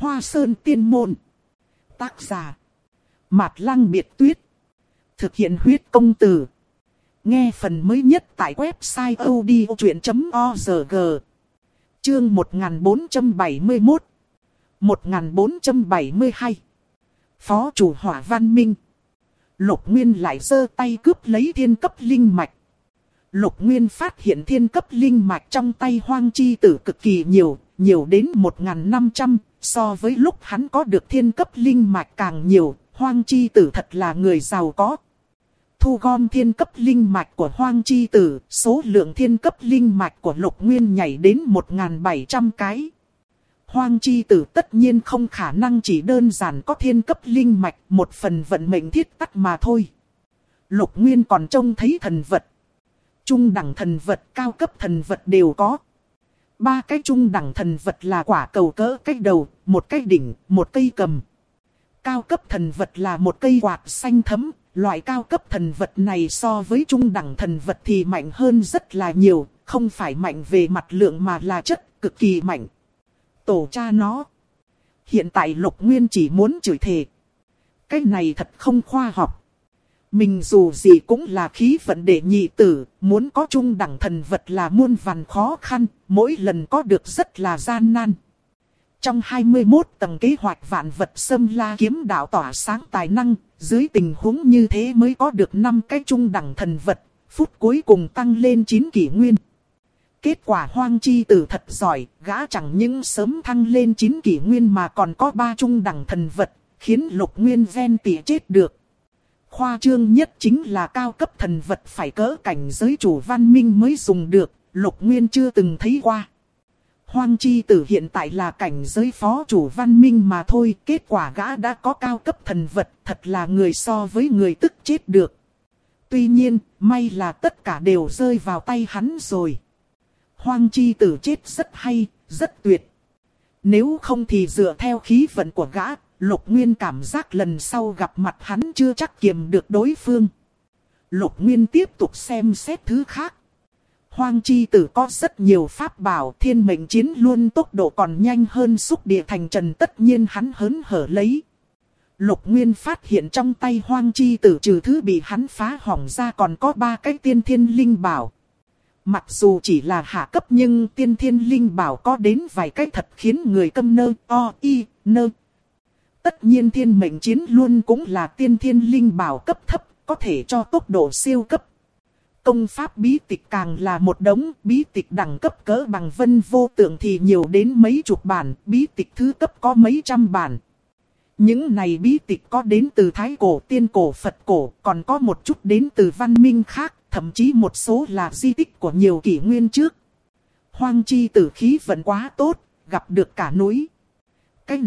Hoa Sơn Tiên Môn. Tác giả Mạt Lăng Biệt Tuyết. Thực hiện huyết công từ. Nghe phần mới nhất tại website odchuyện.org. Chương 1471 1472. Phó chủ Hỏa Văn Minh. Lục Nguyên lại giơ tay cướp lấy thiên cấp linh mạch. Lục Nguyên phát hiện thiên cấp linh mạch trong tay Hoang Chi Tử cực kỳ nhiều, nhiều đến 1.500, so với lúc hắn có được thiên cấp linh mạch càng nhiều, Hoang Chi Tử thật là người giàu có. Thu gom thiên cấp linh mạch của Hoang Chi Tử, số lượng thiên cấp linh mạch của Lục Nguyên nhảy đến 1.700 cái. Hoang Chi Tử tất nhiên không khả năng chỉ đơn giản có thiên cấp linh mạch, một phần vận mệnh thiết tắc mà thôi. Lục Nguyên còn trông thấy thần vật. Trung đẳng thần vật, cao cấp thần vật đều có. 3 cái trung đẳng thần vật là quả cầu cỡ cái đầu, một cái đỉnh, một cây cầm. Cao cấp thần vật là một cây quạt xanh thẫm. Loại cao cấp thần vật này so với trung đẳng thần vật thì mạnh hơn rất là nhiều, không phải mạnh về mặt lượng mà là chất, cực kỳ mạnh. Tổ cha nó. Hiện tại Lục Nguyên chỉ muốn chửi thề. Cái này thật không khoa học. Mình dù gì cũng là khí vận đệ nhị tử, muốn có trung đẳng thần vật là muôn vàn khó khăn, mỗi lần có được rất là gian nan. Trong 21 tầng kế hoạch vạn vật xâm la kiếm đạo tỏa sáng tài năng, dưới tình huống như thế mới có được 5 cái trung đẳng thần vật, phút cuối cùng tăng lên 9 kỷ nguyên. Kết quả Hoang Chi Tử thật giỏi, gã chẳng những sớm thăng lên 9 kỷ nguyên mà còn có 3 trung đẳng thần vật, khiến Lục Nguyên ven tỉ chết được. Khoa trương nhất chính là cao cấp thần vật phải cỡ cảnh giới chủ văn minh mới dùng được, Lục Nguyên chưa từng thấy qua. Hoang Chi Tử hiện tại là cảnh giới phó chủ văn minh mà thôi, kết quả gã đã có cao cấp thần vật, thật là người so với người tức chết được. Tuy nhiên, may là tất cả đều rơi vào tay hắn rồi. Hoang Chi Tử chết rất hay, rất tuyệt. Nếu không thì dựa theo khí vận của gã, Lục Nguyên cảm giác lần sau gặp mặt hắn chưa chắc kiềm được đối phương. Lục Nguyên tiếp tục xem xét thứ khác. Hoang Chi Tử có rất nhiều pháp bảo, thiên mệnh chiến luôn tốc độ còn nhanh hơn xúc địa thành trần, tất nhiên hắn hớn hở lấy. Lục Nguyên phát hiện trong tay Hoang Chi Tử trừ thứ bị hắn phá hỏng ra còn có 3 cái tiên thiên linh bảo. Mặc dù chỉ là hạ cấp nhưng tiên thiên linh bảo có đến vài cái thật khiến người câm nơ, nơ. Tất nhiên thiên mệnh chiến luôn cũng là tiên thiên linh bảo cấp thấp, có thể cho tốc độ siêu cấp. Công pháp bí tịch càng là một đống, bí tịch đẳng cấp cỡ bằng Vân Vô Tượng thì nhiều đến mấy chục bản, bí tịch thứ cấp có mấy trăm bản. Những này bí tịch có đến từ Thái Cổ, Tiên Cổ, Phật Cổ, còn có một chút đến từ văn minh khác, thậm chí một số là di tích của nhiều kỷ nguyên trước. Hoang Chi Tử khí vận quá tốt, gặp được cả núi. Cái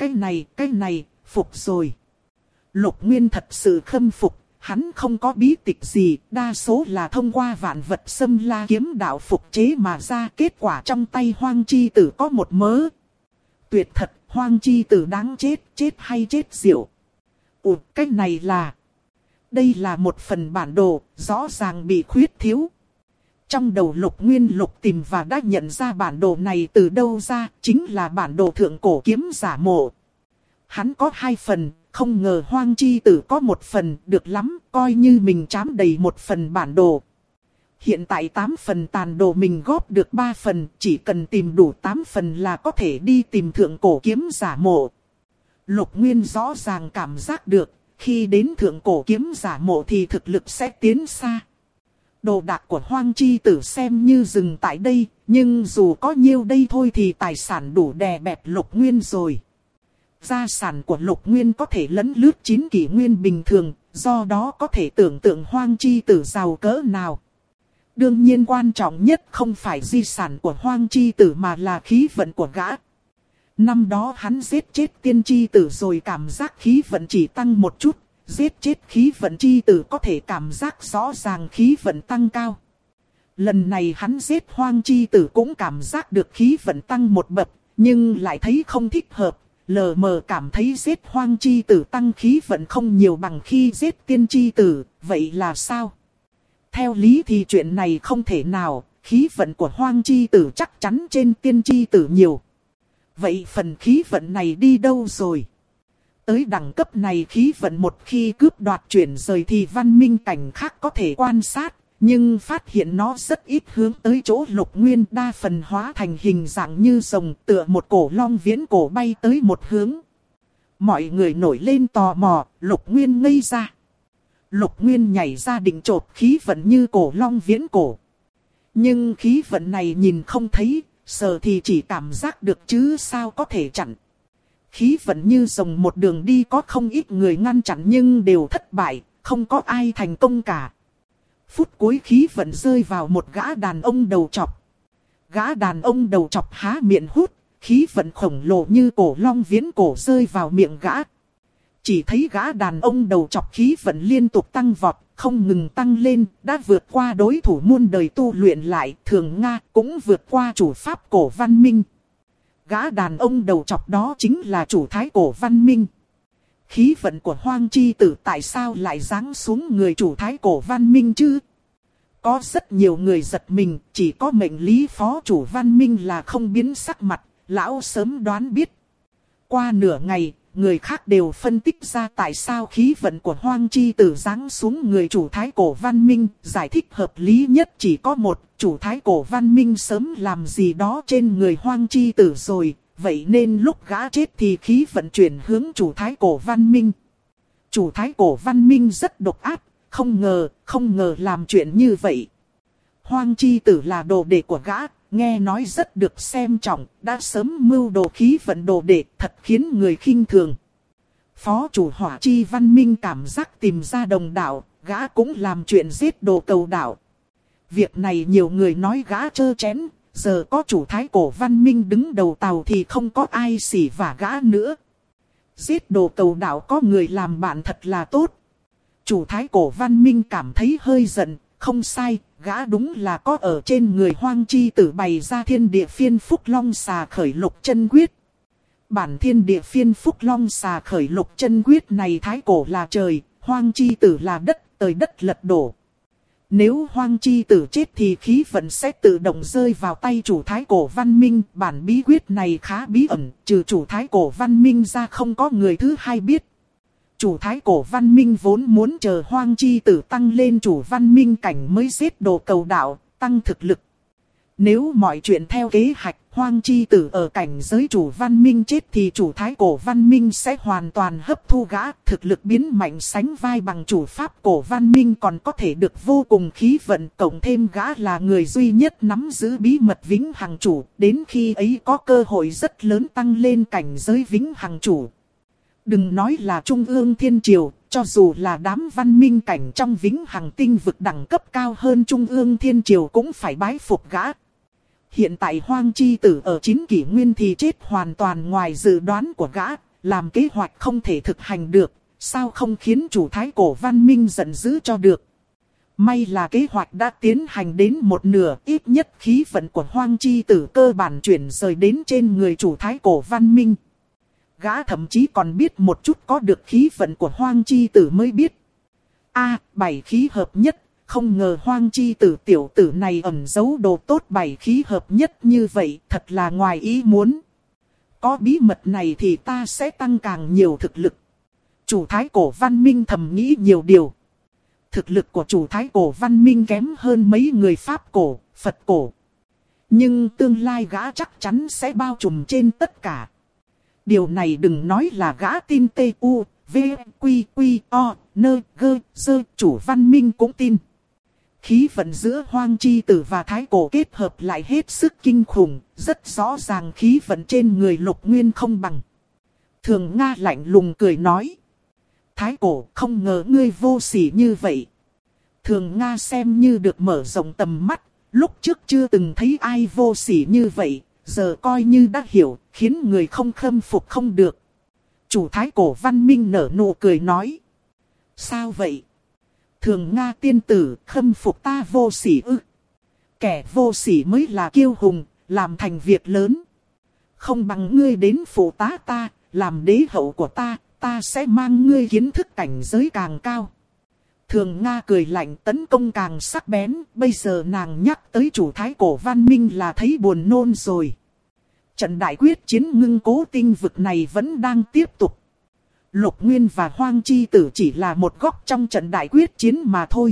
này, phục rồi. Lục Nguyên thật sự khâm phục. Hắn không có bí tịch gì, đa số là thông qua vạn vật xâm la kiếm đạo phục chế mà ra, kết quả trong tay Hoang Chi Tử có một mớ. Tuyệt thật, Hoang Chi Tử đáng chết, chết hay chết diệu. Cái này là... Đây là một phần bản đồ, rõ ràng bị khuyết thiếu. Trong đầu Lục Nguyên lục tìm và đã nhận ra bản đồ này từ đâu ra, chính là bản đồ thượng cổ kiếm giả mộ. Hắn có 2 phần. Không ngờ Hoang Chi Tử có 1 phần, được lắm, coi như mình trám đầy 1 phần bản đồ. Hiện tại 8 phần tàn đồ mình góp được 3 phần, chỉ cần tìm đủ 8 phần là có thể đi tìm thượng cổ kiếm giả mộ. Lục Nguyên rõ ràng cảm giác được, khi đến thượng cổ kiếm giả mộ thì thực lực sẽ tiến xa. Đồ đạc của Hoang Chi Tử xem như dừng tại đây, nhưng dù có nhiêu đây thôi thì tài sản đủ đè bẹp Lục Nguyên rồi. Gia sản của Lục Nguyên có thể lấn lướt 9 kỷ nguyên bình thường, do đó có thể tưởng tượng Hoang Chi Tử giàu cỡ nào. Đương nhiên quan trọng nhất không phải di sản của Hoang Chi Tử mà là khí vận của gã. Năm đó hắn giết chết Tiên Chi Tử rồi cảm giác khí vận chỉ tăng một chút, giết chết khí vận Chi Tử có thể cảm giác rõ ràng khí vận tăng cao. Lần này hắn giết Hoang Chi Tử cũng cảm giác được khí vận tăng một bậc, nhưng lại thấy không thích hợp. Lờ mờ cảm thấy giết Hoang Chi Tử tăng khí vận không nhiều bằng khi giết Tiên Chi Tử, vậy là sao? Theo lý thì chuyện này không thể nào, khí vận của Hoang Chi Tử chắc chắn trên Tiên Chi Tử nhiều. Vậy phần khí vận này đi đâu rồi? Tới đẳng cấp này khí vận một khi cướp đoạt chuyển rời thì văn minh cảnh khác có thể quan sát. Nhưng phát hiện nó rất ít hướng tới chỗ Lục Nguyên, đa phần hóa thành hình dạng như rồng, tựa một cổ long viễn cổ bay tới một hướng. Mọi người nổi lên tò mò, Lục Nguyên ngây ra. Lục Nguyên nhảy ra định chộp khí vận như cổ long viễn cổ. Nhưng khí vận này nhìn không thấy, sờ thì chỉ cảm giác được chứ sao có thể chặn. Khí vận như rồng một đường đi, có không ít người ngăn chặn nhưng đều thất bại, không có ai thành công cả. Phút cuối khí vận rơi vào một gã đàn ông đầu trọc. Gã đàn ông đầu trọc há miệng hút, khí vận khổng lồ như cổ long viễn cổ rơi vào miệng gã. Chỉ thấy gã đàn ông đầu trọc khí vận liên tục tăng vọt, không ngừng tăng lên, đã vượt qua đối thủ muôn đời tu luyện lại, Thường Nga cũng vượt qua chủ pháp cổ văn minh. Gã đàn ông đầu trọc đó chính là chủ thái cổ văn minh. Khí vận của Hoang Chi Tử tại sao lại giáng xuống người chủ thái cổ văn minh chứ? Có rất nhiều người giật mình, chỉ có mệnh lý phó chủ văn minh là không biến sắc mặt, lão sớm đoán biết. Qua nửa ngày, người khác đều phân tích ra tại sao khí vận của Hoang Chi Tử giáng xuống người chủ thái cổ văn minh. Giải thích hợp lý nhất chỉ có một, chủ thái cổ văn minh sớm làm gì đó trên người Hoang Chi Tử rồi. Vậy nên lúc gã chết thì khí vận chuyển hướng chủ thái cổ văn minh. Chủ thái cổ văn minh rất độc ác, không ngờ làm chuyện như vậy. Hoang Chi Tử là đồ đệ của gã, nghe nói rất được xem trọng, đã sớm mưu đồ khí vận đồ đệ, thật khiến người khinh thường. Phó chủ Hỏa Chi văn minh cảm giác tìm ra đồng đạo, gã cũng làm chuyện giết đồ cầu đạo. Việc này nhiều người nói gã trơ chén. Giờ có chủ thái cổ văn minh đứng đầu tàu thì không có ai xỉ vả gã nữa. Giết đồ cầu đạo có người làm bạn thật là tốt. Chủ thái cổ văn minh cảm thấy hơi giận, không sai, gã đúng là có ở trên người Hoang Chi Tử bày ra thiên địa phiên phúc long xà khởi lục chân quyết. Bản thiên địa phiên phúc long xà khởi lục chân quyết này thái cổ là trời, Hoang Chi Tử là đất, trời đất lật đổ. Nếu Hoang Chi Tử chết thì khí vận sẽ tự động rơi vào tay chủ thái cổ văn minh. Bản bí quyết này khá bí ẩn, trừ chủ thái cổ văn minh ra không có người thứ hai biết. Chủ thái cổ văn minh vốn muốn chờ Hoang Chi Tử tăng lên chủ văn minh cảnh mới giết đồ cầu đạo, tăng thực lực. Nếu mọi chuyện theo kế hoạch, Hoang Chi Tử ở cảnh giới chủ văn minh chết thì chủ thái cổ văn minh sẽ hoàn toàn hấp thu gã, thực lực biến mạnh sánh vai bằng chủ pháp cổ văn minh, còn có thể được vô cùng khí vận, cộng thêm gã là người duy nhất nắm giữ bí mật vĩnh hằng chủ, đến khi ấy có cơ hội rất lớn tăng lên cảnh giới vĩnh hằng chủ. Đừng nói là Trung ương Thiên Triều, cho dù là đám văn minh cảnh trong vĩnh hằng tinh vực đẳng cấp cao hơn Trung ương Thiên Triều cũng phải bái phục gã. Hiện tại Hoang Chi Tử ở 9 kỷ nguyên thì chết hoàn toàn ngoài dự đoán của gã, làm kế hoạch không thể thực hành được, sao không khiến chủ thái cổ văn minh giận dữ cho được. May là kế hoạch đã tiến hành đến một nửa, ít nhất khí vận của Hoang Chi Tử cơ bản chuyển rời đến trên người chủ thái cổ văn minh. Gã thậm chí còn biết một chút có được khí vận của Hoang Chi Tử mới biết. Bảy khí hợp nhất. Không ngờ Hoang Chi Tử tiểu tử này ẩn giấu đồ tốt bảy khí hợp nhất như vậy, thật là ngoài ý muốn. Có bí mật này thì ta sẽ tăng càng nhiều thực lực. Chủ thái cổ văn minh thầm nghĩ nhiều điều. Thực lực của chủ thái cổ văn minh kém hơn mấy người Pháp cổ, Phật cổ. Nhưng tương lai gã chắc chắn sẽ bao trùm trên tất cả. Điều này đừng nói là gã tin T.U. V. Quy. Quy. O. Nơ. Gơ. Dơ. Chủ văn minh cũng tin. Khí vận giữa Hoang Chi Tử và thái cổ kết hợp lại hết sức kinh khủng, rất rõ ràng khí vận trên người Lục Nguyên không bằng. Thường Nga lạnh lùng cười nói. Thái cổ, không ngờ ngươi vô sỉ như vậy. Thường Nga xem như được mở rộng tầm mắt, lúc trước chưa từng thấy ai vô sỉ như vậy, giờ coi như đã hiểu, khiến người không khâm phục không được. Chủ thái cổ văn minh nở nụ cười nói. Sao vậy? Thường Nga tiên tử, khâm phục ta vô sỉ ư? Kẻ vô sỉ mới là kiêu hùng, làm thành việc lớn. Không bằng ngươi đến phụ tá ta, làm đế hậu của ta, ta sẽ mang ngươi kiến thức cảnh giới càng cao. Thường Nga cười lạnh, tấn công càng sắc bén, bây giờ nàng nhắc tới chủ thái cổ văn minh là thấy buồn nôn rồi. Trận đại quyết chiến ngưng cố tinh vực này vẫn đang tiếp tục. Lục Nguyên và Hoang Chi Tử chỉ là một góc trong trận đại quyết chiến mà thôi.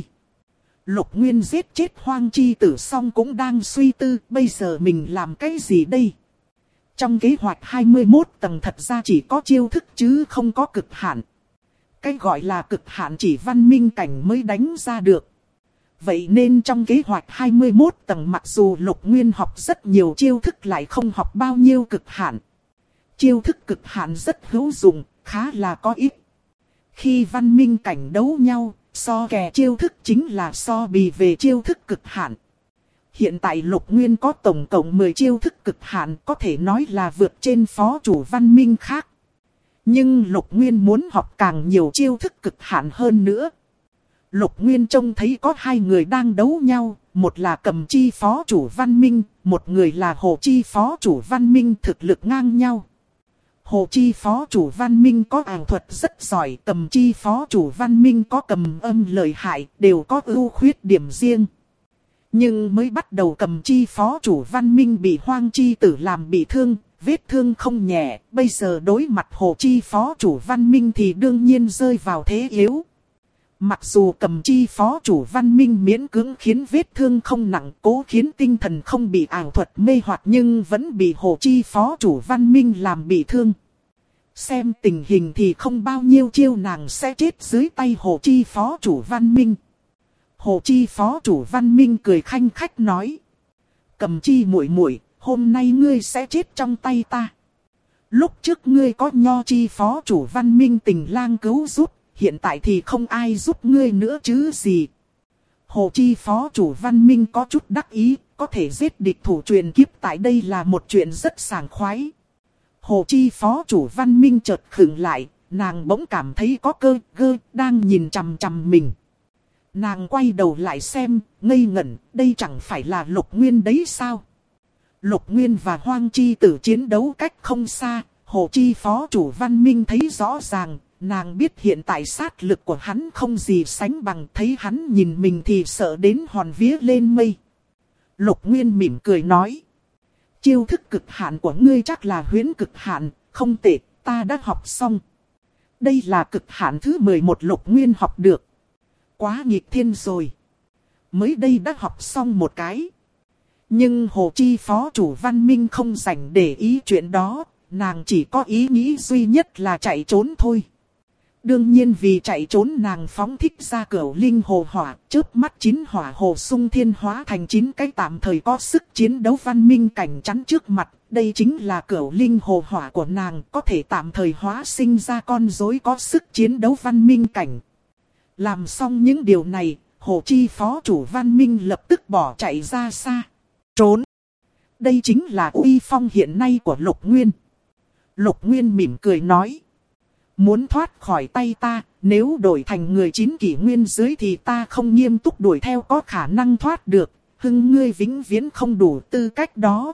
Lục Nguyên giết chết Hoang Chi Tử xong cũng đang suy tư bây giờ mình làm cái gì đây. Trong kế hoạch 21 tầng thật ra chỉ có chiêu thức chứ không có cực hạn. Cái gọi là cực hạn chỉ văn minh cảnh mới đánh ra được. Vậy nên trong kế hoạch 21 tầng mặc dù Lục Nguyên học rất nhiều chiêu thức lại không học bao nhiêu cực hạn. Chiêu thức cực hạn rất hữu dụng, khá là có ích. Khi văn minh cảnh đấu nhau, so kè chiêu thức chính là so bì về chiêu thức cực hạn. Hiện tại Lục Nguyên có tổng cộng 10 chiêu thức cực hạn, có thể nói là vượt trên phó chủ văn minh khác. Nhưng Lục Nguyên muốn học càng nhiều chiêu thức cực hạn hơn nữa. Lục Nguyên trông thấy có hai người đang đấu nhau, một là Cầm Chi phó chủ văn minh, một người là Hồ Chi phó chủ văn minh, thực lực ngang nhau. Hồ Chi phó chủ văn minh có ảo thuật rất giỏi, Cầm Chi phó chủ văn minh có cầm âm lợi hại, đều có ưu khuyết điểm riêng. Nhưng mới bắt đầu Cầm Chi phó chủ văn minh bị Hoang Chi Tử làm bị thương, vết thương không nhẹ, bây giờ đối mặt Hồ Chi phó chủ văn minh thì đương nhiên rơi vào thế yếu. Mặc dù Cầm Chi phó chủ văn minh miễn cưỡng khiến vết thương không nặng, cố khiến tinh thần không bị ảo thuật mê hoặc, nhưng vẫn bị Hồ Chi phó chủ văn minh làm bị thương. Xem tình hình thì không bao nhiêu chiêu nàng sẽ chết dưới tay Hồ Chi phó chủ văn minh. Hồ Chi phó chủ văn minh cười khanh khách nói: Cầm Chi muội muội, hôm nay ngươi sẽ chết trong tay ta. Lúc trước ngươi có Nho Chi phó chủ văn minh Tình Lang cứu giúp, hiện tại thì không ai giúp ngươi nữa chứ gì. Hồ Chi phó chủ văn minh có chút đắc ý, có thể giết địch thủ truyền kiếp tại đây là một chuyện rất sảng khoái. Hồ Chi phó chủ văn minh chợt khựng lại, nàng bỗng cảm thấy có cơ gơ đang nhìn chằm chằm mình. Nàng quay đầu lại xem, ngây ngẩn, đây chẳng phải là Lục Nguyên đấy sao? Lục Nguyên và Hoang Chi Tử chiến đấu cách không xa, Hồ Chi phó chủ văn minh thấy rõ ràng, nàng biết hiện tại sát lực của hắn không gì sánh bằng, thấy hắn nhìn mình thì sợ đến hồn vía lên mây. Lục Nguyên mỉm cười nói: chiêu thức cực hạn của ngươi chắc là huyễn cực hạn, không tệ, ta đã học xong. Đây là cực hạn thứ 11 Lục Nguyên học được. Quá nghịch thiên rồi. Mới đây đã học xong một cái. Nhưng Hồ Chi phó chủ văn minh không rảnh để ý chuyện đó, nàng chỉ có ý nghĩ duy nhất là chạy trốn thôi. Đương nhiên vì chạy trốn nàng phóng thích ra Cửu Linh Hồ Hỏa, chớp mắt 9 hỏa hồ xung thiên hóa thành 9 cái tạm thời có sức chiến đấu văn minh cảnh chắn trước mặt. Đây chính là Cửu Linh Hồ Hỏa của nàng, có thể tạm thời hóa sinh ra con rối có sức chiến đấu văn minh cảnh. Làm xong những điều này, Hồ Chi phó chủ văn minh lập tức bỏ chạy ra xa. Trốn! Đây chính là uy phong hiện nay của Lục Nguyên. Lục Nguyên mỉm cười nói: muốn thoát khỏi tay ta, nếu đổi thành người 9 kỷ nguyên dưới thì ta không nghiêm túc đuổi theo có khả năng thoát được, hưng ngươi vĩnh viễn không đủ tư cách đó.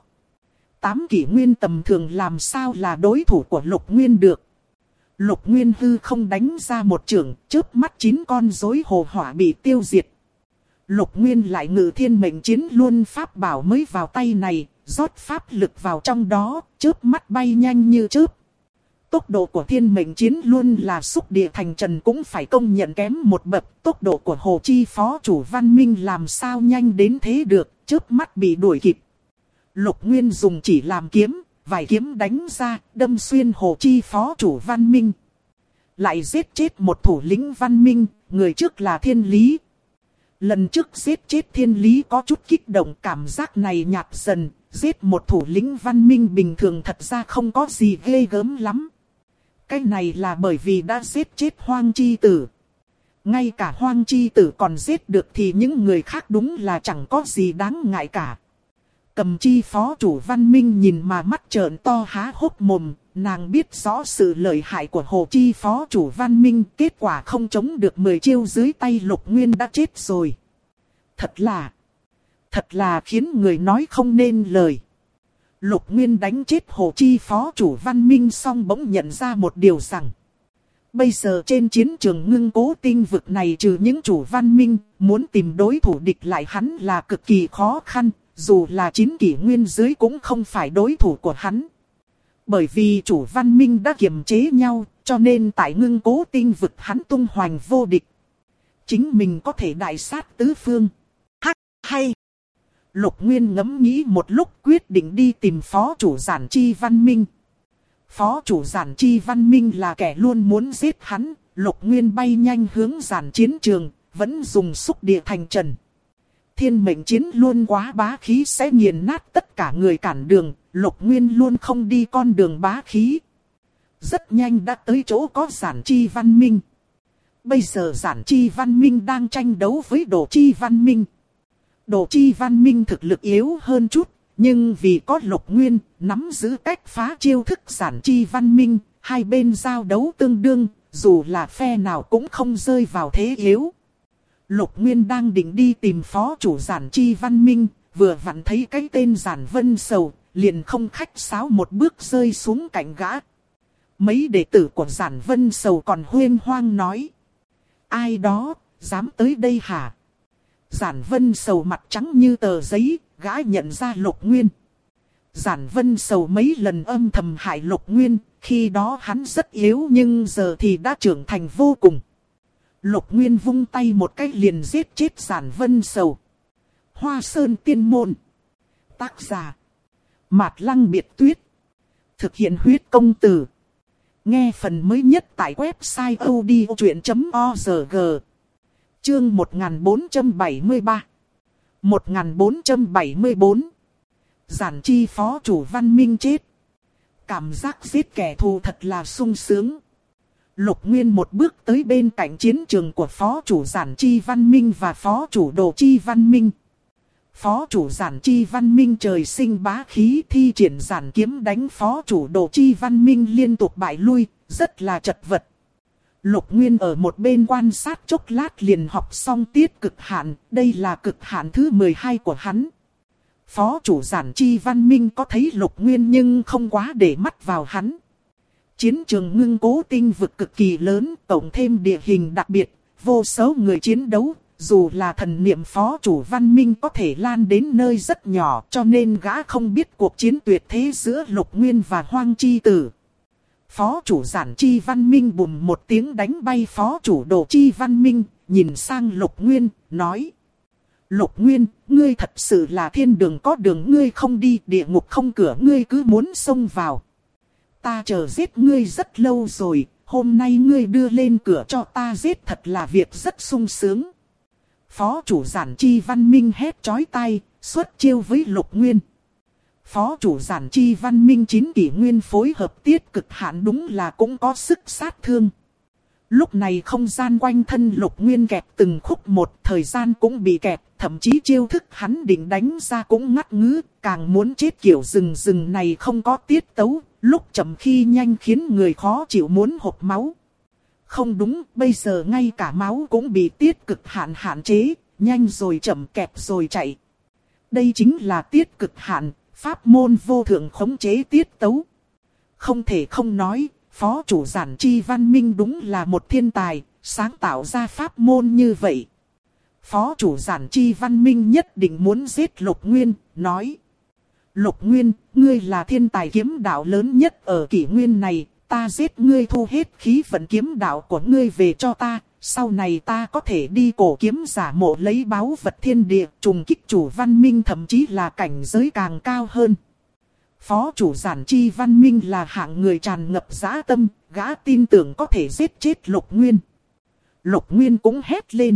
8 kỷ nguyên tầm thường làm sao là đối thủ của Lục Nguyên được. Lục Nguyên hư không đánh ra một chưởng, chớp mắt 9 con rối hồ hỏa bị tiêu diệt. Lục Nguyên lại ngự thiên mệnh chiến luôn pháp bảo mới vào tay này, rót pháp lực vào trong đó, chớp mắt bay nhanh như chớp. Tốc độ của thiên mệnh chiến luôn là xúc địa thành trần cũng phải công nhận kém một bậc. Tốc độ của Hồ Chi phó chủ văn minh làm sao nhanh đến thế được, chớp mắt bị đuổi kịp. Lục Nguyên dùng chỉ làm kiếm, vài kiếm đánh ra, đâm xuyên Hồ Chi phó chủ văn minh. Lại giết chết một thủ lĩnh văn minh, người trước là Thiên Lý. Lần trước giết chết Thiên Lý có chút kích động, cảm giác này nhạt dần. Giết một thủ lĩnh văn minh bình thường thật ra không có gì ghê gớm lắm. Cái này là bởi vì đã giết chết Hoang Chi Tử. Ngay cả Hoang Chi Tử còn giết được thì những người khác đúng là chẳng có gì đáng ngại cả. Cầm Chi phó chủ văn minh nhìn mà mắt trợn to há hốc mồm. Nàng biết rõ sự lợi hại của Hồ Chi phó chủ văn minh. Kết quả không chống được 10 chiêu dưới tay Lục Nguyên đã chết rồi. Thật là khiến người nói không nên lời. Lục Nguyên đánh chết Hồ Chi phó chủ văn minh xong bỗng nhận ra một điều rằng. Bây giờ trên chiến trường ngưng cố tinh vực này trừ những chủ văn minh, muốn tìm đối thủ địch lại hắn là cực kỳ khó khăn. dù là 9 kỷ nguyên dưới cũng không phải đối thủ của hắn. Bởi vì chủ văn minh đã kiềm chế nhau, cho nên tại Ngưng Cố Tinh vực hắn tung hoành vô địch. Chính mình có thể đại sát tứ phương. Hắc, hay! Lục Nguyên ngẫm nghĩ một lúc quyết định đi tìm phó chủ Giản Chi Văn Minh. Phó chủ Giản Chi Văn Minh là kẻ luôn muốn giết hắn. Lục Nguyên bay nhanh hướng giản chiến trường, vẫn dùng xúc địa thành trần. Thiên mệnh chiến luôn quá bá khí sẽ nghiền nát tất cả người cản đường. Lục Nguyên luôn không đi con đường bá khí. Rất nhanh đã tới chỗ có Giản Chi Văn Minh. Bây giờ Giản Chi Văn Minh đang tranh đấu với Đồ Chi Văn Minh. Đồ Chi Văn Minh thực lực yếu hơn chút, nhưng vì có Lục Nguyên nắm giữ cách phá chiêu thức Giản Chi Văn Minh, hai bên giao đấu tương đương, dù là phe nào cũng không rơi vào thế yếu. Lục Nguyên đang định đi tìm phó chủ Giản Chi Văn Minh, vừa vặn thấy cái tên Giản Vân Sầu, liền không khách sáo một bước rơi xuống cạnh gã. Mấy đệ tử của Giản Vân Sầu còn huyên hoang nói: ai đó, dám tới đây hả? Giản Vân Sầu mặt trắng như tờ giấy, gã nhận ra Lục Nguyên. Giản Vân Sầu mấy lần âm thầm hại Lục Nguyên, khi đó hắn rất yếu nhưng giờ thì đã trưởng thành vô cùng. Lục Nguyên vung tay một cái liền giết chết Giản Vân Sầu. Hoa Sơn Tiên Môn. Tác giả: Mạt Lăng Biệt Tuyết. Thực hiện huyết công từ. Nghe phần mới nhất tại website odchuyện.org. Chương 1473. 1474. Giản Chi phó chủ Văn Minh chết. Cảm giác giết kẻ thù thật là sung sướng. Lục Nguyên một bước tới bên cạnh chiến trường của phó chủ Giản Chi Văn Minh và phó chủ Đồ Chi Văn Minh. Phó chủ Giản Chi Văn Minh trời sinh bá khí, thi triển giản kiếm đánh phó chủ Đồ Chi Văn Minh liên tục bại lui, rất là chật vật. Lục Nguyên ở một bên quan sát chốc lát liền học xong tiết cực hạn, đây là cực hạn thứ 12 của hắn. Phó chủ Giản Chi Văn Minh có thấy Lục Nguyên nhưng không quá để mắt vào hắn. Chiến trường Ngưng Cố Tinh vực cực kỳ lớn, tổng thêm địa hình đặc biệt, vô số người chiến đấu. Dù là thần niệm phó chủ Văn Minh có thể lan đến nơi rất nhỏ, cho nên gã không biết cuộc chiến tuyệt thế giữa Lục Nguyên và Hoang Chi Tử. Phó chủ Giản Chi Văn Minh bùm một tiếng đánh bay phó chủ Đồ Chi Văn Minh, nhìn sang Lục Nguyên, nói: Lục Nguyên, ngươi thật sự là thiên đường có đường ngươi không đi, địa ngục không cửa ngươi cứ muốn xông vào. Ta chờ giết ngươi rất lâu rồi, hôm nay ngươi đưa lên cửa cho ta giết thật là việc rất sung sướng. Phó chủ Giản Chi Văn Minh hét chói tai, xuất chiêu với Lục Nguyên. Phó chủ Giản Chi Văn Minh 9 kỷ nguyên phối hợp tiết cực hạn đúng là cũng có sức sát thương. Lúc này không gian quanh thân Lục Nguyên kẹp từng khúc một, thời gian cũng bị kẹp, thậm chí chiêu thức hắn định đánh ra cũng ngắt ngứ, càng muốn chết kiểu rừng này không có tiết tấu, lúc chậm khi nhanh khiến người khó chịu muốn hộc máu. Không đúng, bây giờ ngay cả máu cũng bị tiết cực hạn chế, nhanh rồi chậm kẹp rồi chạy. Đây chính là tiết cực hạn, pháp môn vô thượng khống chế tiết tấu. Không thể không nói, phó chủ Giản Chi Văn Minh đúng là một thiên tài, sáng tạo ra pháp môn như vậy. Phó chủ Giản Chi Văn Minh nhất định muốn giết Lục Nguyên, nói: Lục Nguyên, ngươi là thiên tài kiếm đạo lớn nhất ở kỷ nguyên này. Ta giết ngươi thu hết khí vận kiếm đạo của ngươi về cho ta, sau này ta có thể đi cổ kiếm giả mộ lấy báu vật thiên địa, trùng kích chủ Văn Minh thậm chí là cảnh giới càng cao hơn. Phó chủ Giản Chi Văn Minh là hạng người tràn ngập dã tâm, gã tin tưởng có thể giết chết Lục Nguyên. Lục Nguyên cũng hét lên: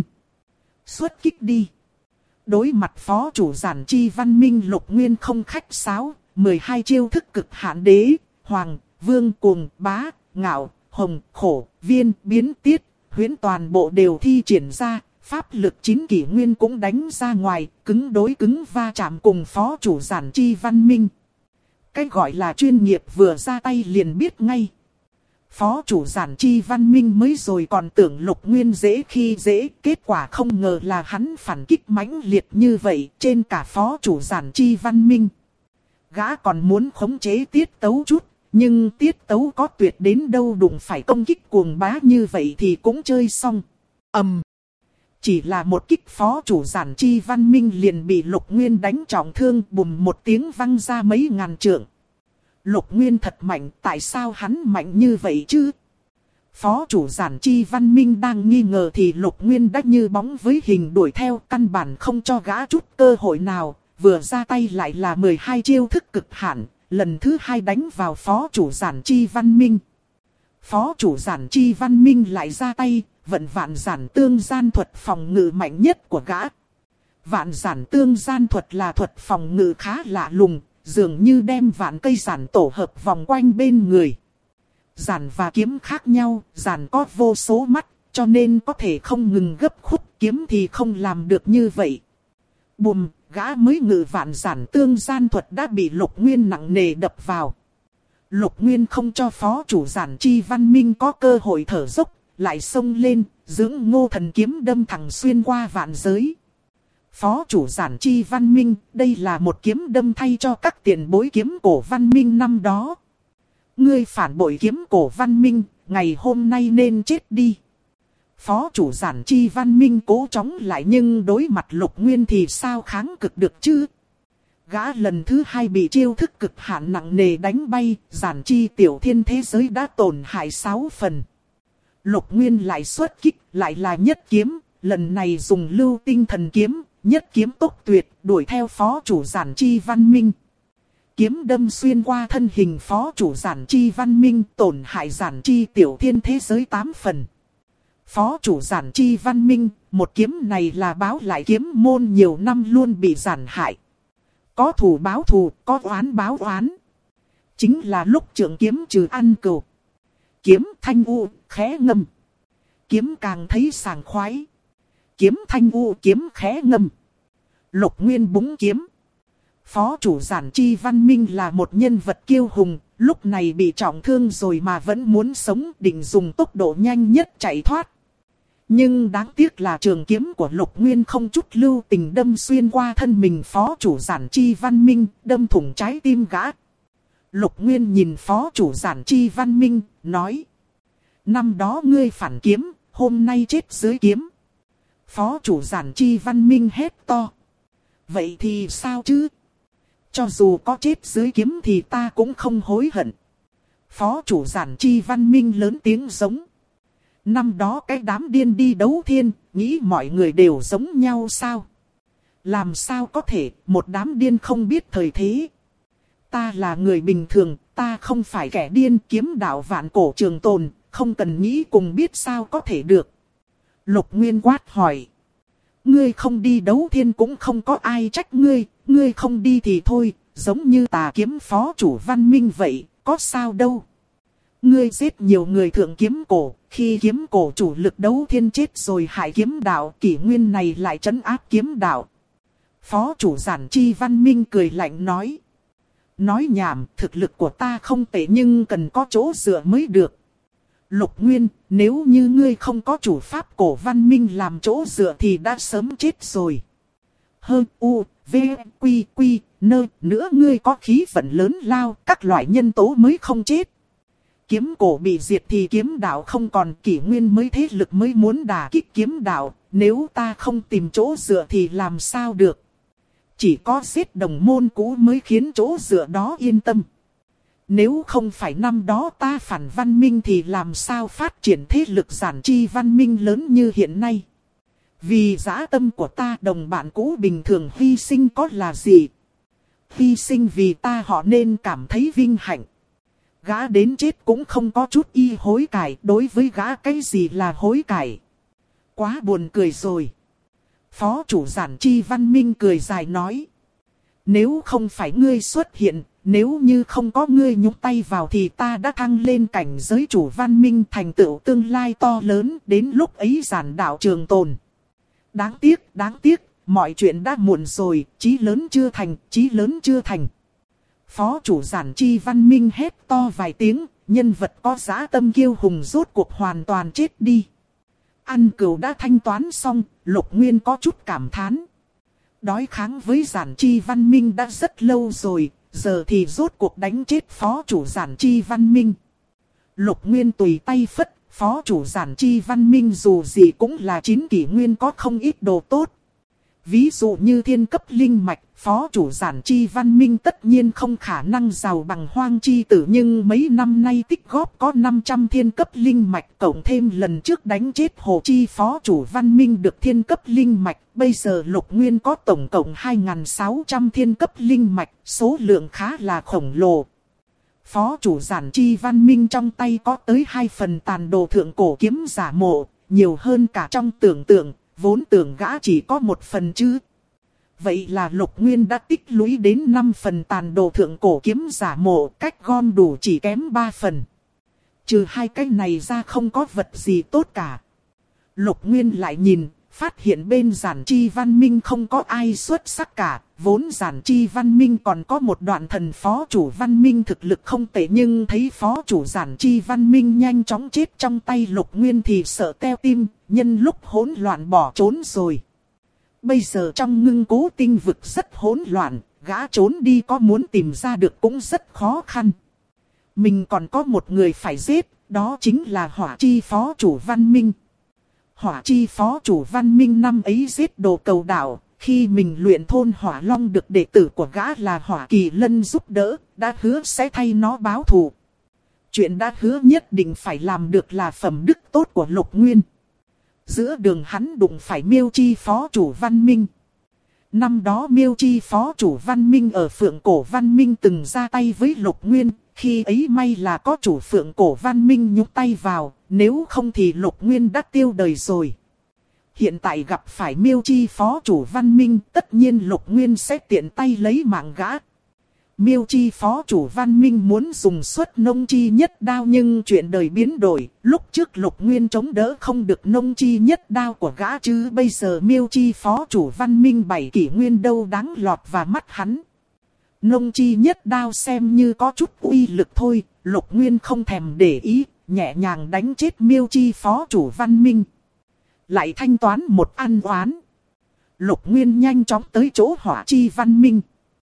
xuất kích đi! Đối mặt phó chủ Giản Chi Văn Minh, Lục Nguyên không khách sáo, 12 chiêu thức cực hạn đế, hoàng, vương, cuồng, bá, ngạo, hồng, khổ, viên, biến, tiết, huyễn toàn bộ đều thi triển ra, pháp lực 9 kỷ nguyên cũng đánh ra ngoài, cứng đối cứng va chạm cùng phó chủ Giản Chi Văn Minh. Cái gọi là chuyên nghiệp vừa ra tay liền biết ngay. Phó chủ Giản Chi Văn Minh mới rồi còn tưởng Lục Nguyên dễ khi dễ, kết quả không ngờ là hắn phản kích mãnh liệt như vậy trên cả phó chủ Giản Chi Văn Minh. Gã còn muốn khống chế tiết tấu chút, nhưng tiết tấu có tuyệt đến đâu đụng phải công kích cuồng bá như vậy thì cũng chơi xong. chỉ là một kích phó chủ Giản Chi Văn Minh liền bị Lục Nguyên đánh trọng thương, bùm một tiếng văng ra mấy ngàn trượng. Lục Nguyên thật mạnh, tại sao hắn mạnh như vậy chứ? Phó chủ Giản Chi Văn Minh đang nghi ngờ thì Lục Nguyên đã như bóng với hình đuổi theo, căn bản không cho gã chút cơ hội nào, vừa ra tay lại là 12 chiêu thức cực hạn, lần thứ 2 đánh vào phó chủ Giản Chi Văn Minh. Phó chủ Giản Chi Văn Minh lại ra tay, vận vạn giản tương gian thuật phòng ngự mạnh nhất của gã. Vạn giản tương gian thuật là thuật phòng ngự khá lạ lùng, dường như đem vạn cây giản tổ hợp vòng quanh bên người. Giản và kiếm khác nhau, giản có vô số mắt, cho nên có thể không ngừng gấp khúc, kiếm thì không làm được như vậy. Bùm, gã mới ngự vạn giản tương gian thuật đã bị Lục Nguyên nặng nề đập vào. Lục Nguyên không cho phó chủ Giản Chi Văn Minh có cơ hội thở dốc, lại xông lên, dưỡng Ngô Thần kiếm đâm thẳng xuyên qua vạn giới. Phó chủ Giản Chi Văn Minh, đây là một kiếm đâm thay cho các tiền bối kiếm cổ văn minh năm đó. Ngươi phản bội kiếm cổ văn minh, ngày hôm nay nên chết đi. Phó chủ Giản Chi Văn Minh cố chống lại nhưng đối mặt Lục Nguyên thì sao kháng cực được chứ? Gã lần thứ 2 bị chiêu thức cực hạn nặng nề đánh bay, Giản Chi tiểu thiên thế giới đã tổn hại 6 phần. Lục Nguyên lại xuất kích, lại là nhất kiếm, lần này dùng lưu tinh thần kiếm, nhất kiếm tốc tuyệt, đuổi theo phó chủ Giản Chi Văn Minh. Kiếm đâm xuyên qua thân hình phó chủ Giản Chi Văn Minh, tổn hại Giản Chi tiểu thiên thế giới 8 phần. Phó chủ Giản Chi Văn Minh, một kiếm này là báo lại kiếm môn nhiều năm luôn bị giản hại. Có thù báo thù, có oán báo oán. Chính là lúc trưởng kiếm trừ ăn cừu. Kiếm thanh u, khẽ ngâm. Kiếm càng thấy sảng khoái. Kiếm thanh u, kiếm khẽ ngâm. Lục Nguyên búng kiếm. Phó chủ Giản Chi Văn Minh là một nhân vật kiêu hùng, lúc này bị trọng thương rồi mà vẫn muốn sống, định dùng tốc độ nhanh nhất chạy thoát. Nhưng đáng tiếc là trường kiếm của Lục Nguyên không chút lưu tình đâm xuyên qua thân mình phó chủ Giản Chi Văn Minh, đâm thủng trái tim gã. Lục Nguyên nhìn phó chủ Giản Chi Văn Minh, nói: năm đó ngươi phản kiếm, hôm nay chết dưới kiếm. Phó chủ Giản Chi Văn Minh hét to: vậy thì sao chứ? Cho dù có chết dưới kiếm thì ta cũng không hối hận. Phó chủ Giản Chi Văn Minh lớn tiếng giống: năm đó cái đám điên đi đấu thiên, nghĩ mọi người đều giống nhau sao? Làm sao có thể, một đám điên không biết thời thế. Ta là người bình thường, ta không phải kẻ điên, kiếm đạo vạn cổ trường tồn, không cần nghĩ cùng biết sao có thể được. Lục Nguyên quát hỏi: ngươi không đi đấu thiên cũng không có ai trách ngươi, ngươi không đi thì thôi, giống như Tà kiếm phó chủ Văn Minh vậy, có sao đâu. Ngươi giết nhiều người thượng kiếm cổ, khi kiếm cổ chủ lực đấu thiên chết rồi hại kiếm đạo, kỷ nguyên này lại trấn áp kiếm đạo. Phó chủ Giản Chi Văn Minh cười lạnh nói: nói nhảm, thực lực của ta không tệ nhưng cần có chỗ dựa mới được. Lục Nguyên, nếu như ngươi không có chủ pháp cổ văn minh làm chỗ dựa thì đã sớm chết rồi. Hơn u, v, quy, quy, nơ, nữa ngươi có khí vận lớn lao, các loại nhân tố mới không chết. Kiếm cổ bị diệt thì kiếm đạo không còn, kỷ nguyên mới thế lực mới muốn đả kích kiếm đạo, nếu ta không tìm chỗ dựa thì làm sao được. Chỉ có giết đồng môn cũ mới khiến chỗ dựa đó yên tâm. Nếu không phải năm đó ta phản văn minh thì làm sao phát triển thế lực Giản Chi văn minh lớn như hiện nay. Vì dã tâm của ta, đồng bạn cũ bình thường hy sinh có là gì? Hy sinh vì ta họ nên cảm thấy vinh hạnh. Gã đến chết cũng không có chút y hối cải, đối với gã cái gì là hối cải. Quá buồn cười rồi. Phó chủ Giản Chi Văn Minh cười dài nói: nếu không phải ngươi xuất hiện, nếu như không có ngươi nhúng tay vào thì ta đã thăng lên cảnh giới chủ văn minh, thành tựu tương lai to lớn, đến lúc ấy giản đạo trường tồn. Đáng tiếc, mọi chuyện đã muộn rồi, chí lớn chưa thành, chí lớn chưa thành. Phó chủ Giản Chi Văn Minh hét to vài tiếng, nhân vật có dã tâm kiêu hùng rốt cuộc hoàn toàn chết đi. Ăn cừu đã thanh toán xong, Lục Nguyên có chút cảm thán. Đói kháng với Giản Chi Văn Minh đã rất lâu rồi, giờ thì rốt cuộc đánh chết phó chủ Giản Chi Văn Minh. Lục Nguyên tùy tay phất, phó chủ giản chi văn minh dù gì cũng là 9 kỷ nguyên có không ít đồ tốt. Ví dụ như thiên cấp linh mạch, phó chủ giản chi văn minh tất nhiên không khả năng giàu bằng hoang chi tử, nhưng mấy năm nay tích góp có 500 thiên cấp linh mạch, cộng thêm lần trước đánh chết hồ chi phó chủ văn minh được thiên cấp linh mạch, bây giờ Lục Nguyên có tổng cộng 2.600 thiên cấp linh mạch, số lượng khá là khổng lồ. Phó chủ giản chi văn minh trong tay có tới 2 phần tàn đồ thượng cổ kiếm giả mộ, nhiều hơn cả trong tưởng tượng, vốn tưởng gã chỉ có 1 phần chứ. Vậy là Lục Nguyên đã tích lũy đến 5 phần tàn đồ thượng cổ kiếm giả mộ, cách gom đủ chỉ kém 3 phần. Trừ 2 cái này ra không có vật gì tốt cả. Lục Nguyên lại nhìn, phát hiện bên giản chi văn minh không có ai xuất sắc cả. Vốn giản chi văn minh còn có một đoạn thần phó chủ văn minh thực lực không tệ, nhưng thấy phó chủ giản chi văn minh nhanh chóng chết trong tay Lục Nguyên thì sợ teo tim, nhân lúc hỗn loạn bỏ trốn rồi. Bây giờ trong ngưng cố tinh vực rất hỗn loạn, gã trốn đi có muốn tìm ra được cũng rất khó khăn. Mình còn có một người phải giết, đó chính là hỏa chi phó chủ văn minh. Hỏa chi phó chủ văn minh năm ấy giết đồ cầu đảo, khi mình luyện thôn hỏa long được đệ tử của gã là Hỏa Kỳ Lân giúp đỡ, đã hứa sẽ thay nó báo thù. Chuyện đã hứa nhất định phải làm được là phẩm đức tốt của Lục Nguyên. Giữa đường hắn đụng phải Miêu Chi phó chủ văn minh. Năm đó Miêu Chi phó chủ văn minh ở Phượng Cổ văn minh từng ra tay với Lục Nguyên, khi ấy may là có chủ Phượng Cổ văn minh nhúng tay vào, nếu không thì Lục Nguyên đã tiêu đời rồi. Hiện tại gặp phải Miêu Chi phó chủ văn minh, tất nhiên Lục Nguyên sẽ tiện tay lấy mạng gã. Miêu Chi phó chủ văn minh muốn dùng xuất nông chi nhất đao, nhưng chuyện đời biến đổi, lúc trước Lục Nguyên chống đỡ không được nông chi nhất đao của gã chứ bây giờ Miêu Chi phó chủ văn minh 7 kỷ nguyên đâu đáng lọt vào mắt hắn. Nông chi nhất đao xem như có chút uy lực thôi, Lục Nguyên không thèm để ý, nhẹ nhàng đánh chết Miêu Chi phó chủ văn minh. Lại thanh toán một ăn oán. Lục Nguyên nhanh chóng tới chỗ Hỏa Chi văn minh.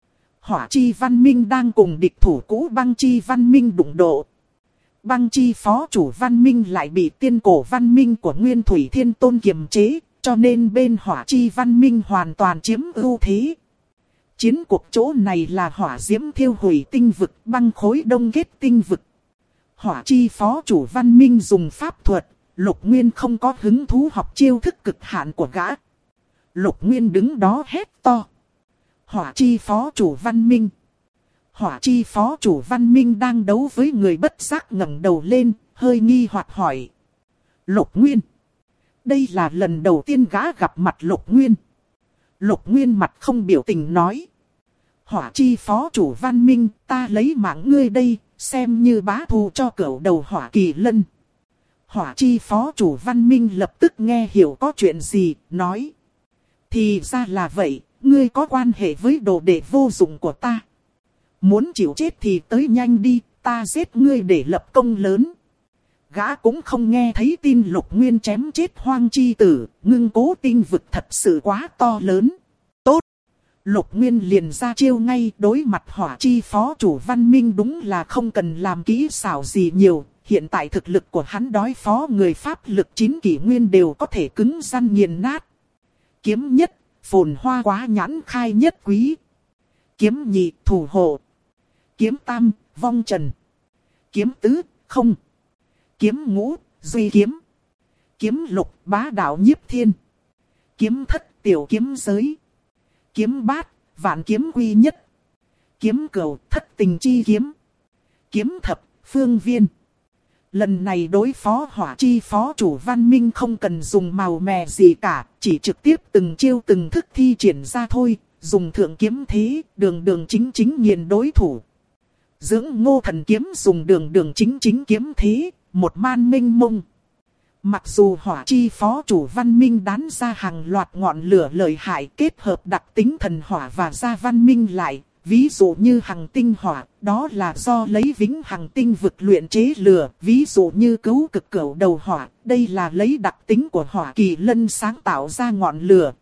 Hỏa Chi văn minh đang cùng địch thủ cũ Băng Chi văn minh đụng độ. Băng Chi phó chủ văn minh lại bị tiên cổ văn minh của Nguyên Thủy Thiên Tôn kiềm chế, cho nên bên Hỏa Chi văn minh hoàn toàn chiếm ưu thế. Chiến cuộc chỗ này là hỏa diễm thiêu hủy tinh vực, băng khối đông kết tinh vực. Hỏa Chi phó chủ văn minh dùng pháp thuật, Lục Nguyên không có hứng thú học chiêu thức cực hạn của gã. Lục Nguyên đứng đó hét to. Hỏa Chi phó chủ văn minh. Hỏa Chi phó chủ văn minh đang đấu với người bất giác ngẩng đầu lên, hơi nghi hoặc hỏi. Lục Nguyên. Đây là lần đầu tiên gã gặp mặt Lục Nguyên. Lục Nguyên mặt không biểu tình nói. Hỏa Chi phó chủ văn minh, ta lấy mạng ngươi đây, xem như bá thù cho cửu đầu Hỏa Kỳ Lân. Hỏa Chi phó chủ văn minh lập tức nghe hiểu có chuyện gì, nói. Thì ra là vậy, ngươi có quan hệ với đồ đệ vô dụng của ta. Muốn chịu chết thì tới nhanh đi, ta giết ngươi để lập công lớn. Gã cũng không nghe thấy tin Lục Nguyên chém chết Hoang Chi Tử, ngưng cố tinh vực thật sự quá to lớn. Tốt! Lục Nguyên liền ra chiêu ngay, đối mặt Hỏa Chi phó chủ văn minh đúng là không cần làm kỹ xảo gì nhiều. Hiện tại thực lực của hắn đối phó người pháp lực 9 kỷ nguyên đều có thể cứng rắn nghiền nát. Kiếm nhất, phồn hoa quá nhãn khai nhất quý. Kiếm nhị, thủ hộ. Kiếm tam, vong trần. Kiếm tứ, không. Kiếm ngũ, duy kiếm. Kiếm lục, bá đạo nhiếp thiên. Kiếm thất, tiểu kiếm giới. Kiếm bát, vạn kiếm quy nhất. Kiếm cửu, thất tình chi kiếm. Kiếm thập, phương viên. Lần này đối phó Hỏa Chi phó chủ văn minh không cần dùng màu mè gì cả, chỉ trực tiếp từng chiêu từng thức thi triển ra thôi, dùng thượng kiếm thế, đường đường chính chính nghiền đối thủ. Dưỡng Ngô Thần kiếm dùng đường đường chính chính kiếm thế, một man minh mông. Mặc dù Hỏa Chi phó chủ văn minh đán ra hàng loạt ngọn lửa lợi hại kết hợp đặc tính thần hỏa và gia văn minh lại, ví dụ như hằng tinh hỏa, đó là do lấy vĩnh hằng tinh vực luyện chế lửa, ví dụ như cứu cực cửu đầu hỏa, đây là lấy đặc tính của Hỏa Kỳ Lân sáng tạo ra ngọn lửa.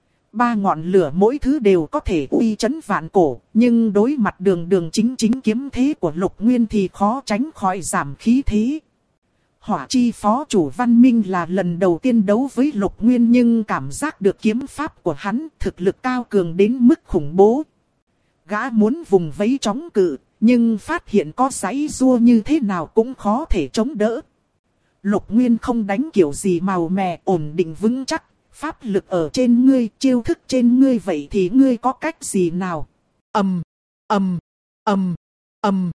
3 ngọn lửa mỗi thứ đều có thể uy chấn vạn cổ, nhưng đối mặt đường đường chính chính kiếm thế của Lục Nguyên thì khó tránh khỏi giảm khí thế. Hỏa chi phó chủ Văn Minh là lần đầu tiên đấu với Lục Nguyên, nhưng cảm giác được kiếm pháp của hắn thực lực cao cường đến mức khủng bố. Gã muốn vùng vẫy chống cự, nhưng phát hiện có giãy giụa như thế nào cũng khó thể chống đỡ. Lục Nguyên không đánh kiểu gì màu mè, ổn định vững chắc, pháp lực ở trên ngươi, chiêu thức trên ngươi, vậy thì ngươi có cách gì nào? Ầm, ầm, ầm, ầm.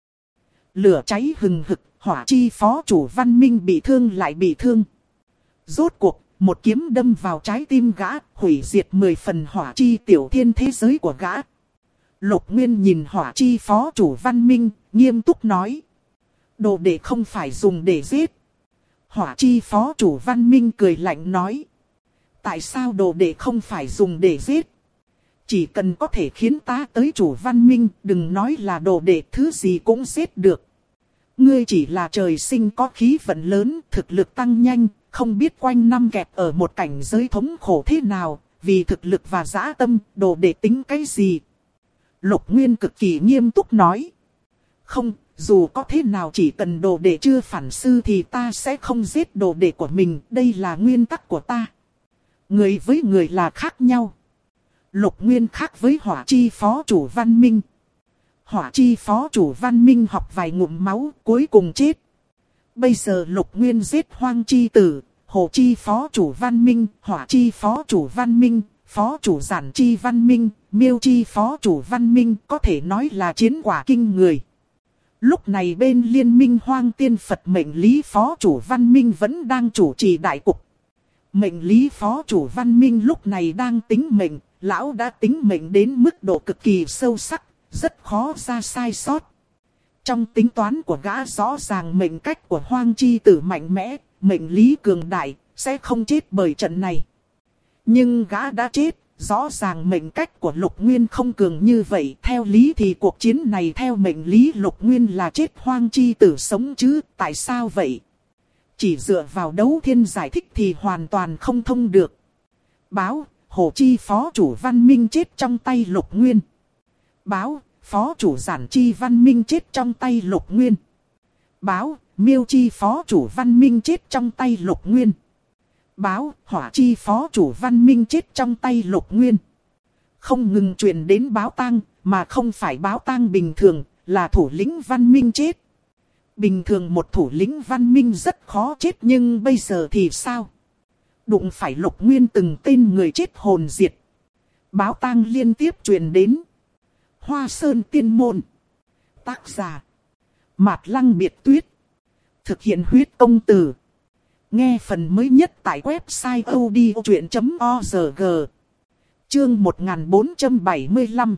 Lửa cháy hừng hực, hỏa chi phó chủ Văn Minh bị thương lại bị thương. Rốt cuộc, một kiếm đâm vào trái tim gã, hủy diệt 10 phần hỏa chi tiểu thiên thế giới của gã. Lục Nguyên nhìn hỏa chi phó chủ Văn Minh, nghiêm túc nói. Đồ đệ không phải dùng để giết. Hỏa chi phó chủ Văn Minh cười lạnh nói. Tại sao đồ đệ không phải dùng để giết? Chỉ cần có thể khiến ta tới chủ Văn Minh, đừng nói là đồ đệ, thứ gì cũng giết được. Ngươi chỉ là trời sinh có khí vận lớn, thực lực tăng nhanh, không biết quanh năm kẹt ở một cảnh giới thống khổ thế nào, vì thực lực và dã tâm, đồ đệ tính cái gì? Lục Nguyên cực kỳ nghiêm túc nói. Không, dù có thế nào chỉ cần đồ đệ chưa phản sư thì ta sẽ không giết đồ đệ của mình, đây là nguyên tắc của ta. Người với người là khác nhau. Lục Nguyên khác với hỏa chi phó chủ Văn Minh. Hỏa chi phó chủ Văn Minh học vài ngụm máu cuối cùng chết. Bây giờ Lục Nguyên giết Hoang chi tử, Hồ chi phó chủ Văn Minh, Hỏa chi phó chủ Văn Minh, phó chủ Giản chi Văn Minh, Miêu chi phó chủ Văn Minh, có thể nói là chiến quả kinh người. Lúc này bên liên minh Hoang Tiên Phật mệnh lý phó chủ Văn Minh vẫn đang chủ trì đại cục. Mệnh lý phó chủ Văn Minh lúc này đang tính mệnh, lão đã tính mệnh đến mức độ cực kỳ sâu sắc, rất khó ra sai sót. Trong tính toán của gã rõ ràng mệnh cách của Hoang chi tử mạnh mẽ, mệnh lý cường đại, sẽ không chết bởi trận này. Nhưng gã đã chết, rõ ràng mệnh cách của Lục Nguyên không cường như vậy. Theo lý thì cuộc chiến này theo mệnh lý Lục Nguyên là chết, Hoang chi tử sống chứ, tại sao vậy? Chỉ dựa vào đấu thiên giải thích thì hoàn toàn không thông được. Báo, Hồ chi phó chủ Văn Minh chết trong tay Lục Nguyên. Báo, phó chủ Giản chi Văn Minh chết trong tay Lục Nguyên. Báo, Miêu chi phó chủ Văn Minh chết trong tay Lục Nguyên. Báo, Hỏa chi phó chủ Văn Minh chết trong tay Lục Nguyên. Không ngừng truyền đến báo tang, mà không phải báo tang bình thường, là thủ lĩnh Văn Minh chết. Bình thường một thủ lĩnh Văn Minh rất khó chết, nhưng bây giờ thì sao? Đụng phải Lục Nguyên từng tên người chết hồn diệt. Báo tang liên tiếp truyền đến. Hoa Sơn Tiên Môn. Tác giả Mạt Lăng Biệt Tuyết. Thực hiện huyết công từ. Nghe phần mới nhất tại website odchuyện.org. Chương 1475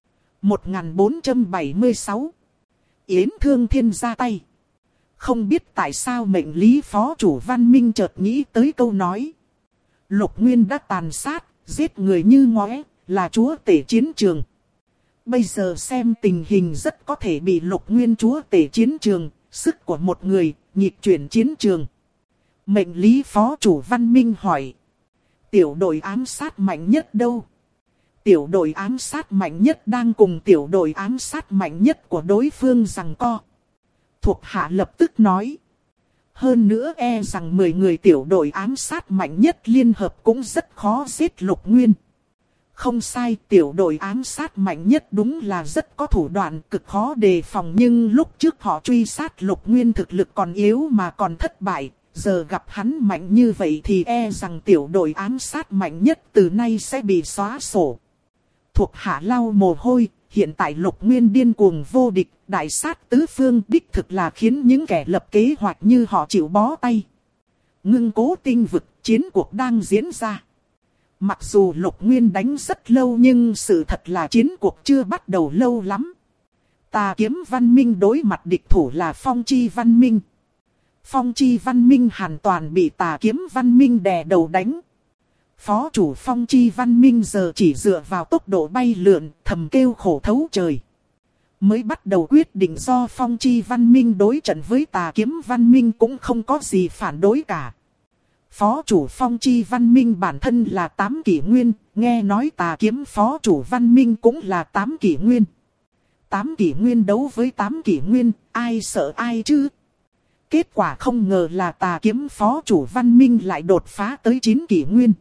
1476 Yến Thương Thiên ra tay. Không biết tại sao mệnh lý phó chủ Văn Minh chợt nghĩ tới câu nói. Lục Nguyên đã tàn sát, giết người như ngóe, là chúa tể chiến trường. Bây giờ xem tình hình rất có thể bị Lục Nguyên chúa tể chiến trường, sức của một người, nhịp chuyển chiến trường. Mệnh lý phó chủ Văn Minh hỏi. Tiểu đội ám sát mạnh nhất đâu? Tiểu đội ám sát mạnh nhất đang cùng tiểu đội ám sát mạnh nhất của đối phương giằng co. Thuộc hạ lập tức nói. Hơn nữa e rằng 10 người tiểu đội ám sát mạnh nhất liên hợp cũng rất khó giết Lục Nguyên. Không sai, tiểu đội ám sát mạnh nhất đúng là rất có thủ đoạn, cực khó đề phòng, nhưng lúc trước họ truy sát Lục Nguyên thực lực còn yếu mà còn thất bại. Giờ gặp hắn mạnh như vậy thì e rằng tiểu đội ám sát mạnh nhất từ nay sẽ bị xóa sổ. Thuộc hạ lau mồ hôi, hiện tại Lục Nguyên điên cuồng vô địch, đại sát tứ phương, đích thực là khiến những kẻ lập kế hoạch như họ chịu bó tay. Ngưng Cố Tinh Vực, chiến cuộc đang diễn ra. Mặc dù Lục Nguyên đánh rất lâu nhưng sự thật là chiến cuộc chưa bắt đầu lâu lắm. Tà Kiếm Văn Minh đối mặt địch thủ là Phong Chi Văn Minh. Phong Chi Văn Minh hoàn toàn bị Tà Kiếm Văn Minh đè đầu đánh. Phó chủ Phong Chi Văn Minh giờ chỉ dựa vào tốc độ bay lượn, thầm kêu khổ thấu trời. Mới bắt đầu quyết định do Phong Chi Văn Minh đối trận với Tà Kiếm Văn Minh cũng không có gì phản đối cả. Phó chủ Phong Chi Văn Minh bản thân là 8 kỷ nguyên, nghe nói Tà Kiếm phó chủ Văn Minh cũng là 8 kỷ nguyên. 8 kỷ nguyên đấu với 8 kỷ nguyên, ai sợ ai chứ? Kết quả không ngờ là tà kiếm phó chủ Văn Minh lại đột phá tới 9 kỷ nguyên.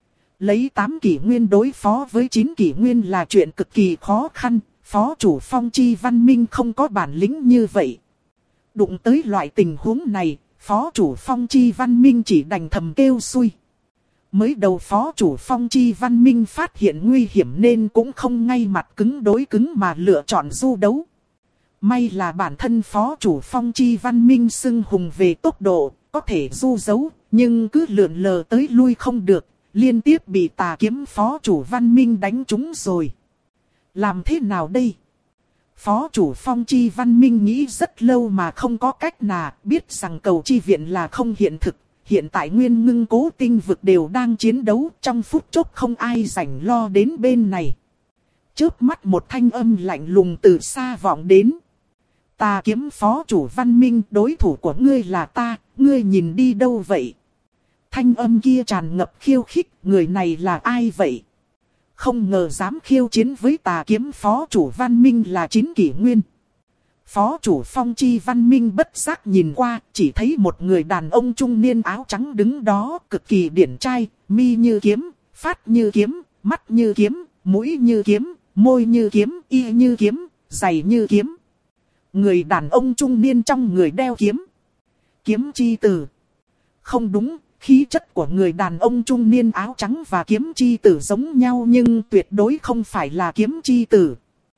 Lấy 8 kỷ nguyên đối phó với 9 kỷ nguyên là chuyện cực kỳ khó khăn, phó chủ Phong Chi Văn Minh không có bản lĩnh như vậy. Đụng tới loại tình huống này, phó chủ Phong Chi Văn Minh chỉ đành thầm kêu xui. Mới đầu phó chủ Phong Chi Văn Minh phát hiện nguy hiểm nên cũng không ngay mặt cứng đối cứng mà lựa chọn du đấu. May là bản thân phó chủ Phong Chi Văn Minh xưng hùng về tốc độ, có thể du dấu, nhưng cứ lượn lờ tới lui không được, liên tiếp bị tà kiếm phó chủ Văn Minh đánh trúng rồi. Làm thế nào đây? Phó chủ Phong Chi Văn Minh nghĩ rất lâu mà không có cách nào, biết rằng cầu chi viện là không hiện thực. Hiện tại Nguyên Ngưng Cố Tinh vực đều đang chiến đấu, trong phút chốc không ai rảnh lo đến bên này. Chớp mắt một thanh âm lạnh lùng từ xa vọng đến. Tà kiếm phó chủ Văn Minh, đối thủ của ngươi là ta, ngươi nhìn đi đâu vậy? Thanh âm kia tràn ngập khiêu khích, người này là ai vậy? Không ngờ dám khiêu chiến với tà kiếm phó chủ Văn Minh là 9 kỷ nguyên. Phó chủ Phong Chi Văn Minh bất giác nhìn qua, chỉ thấy một người đàn ông trung niên áo trắng đứng đó, cực kỳ điển trai, mi như kiếm, phát như kiếm, mắt như kiếm, mũi như kiếm, môi như kiếm, y như kiếm, giày như kiếm. Người đàn ông trung niên trong người đeo kiếm. Kiếm chi tử. Không đúng, khí chất của người đàn ông trung niên áo trắng và kiếm chi tử giống nhau nhưng tuyệt đối không phải là kiếm chi tử.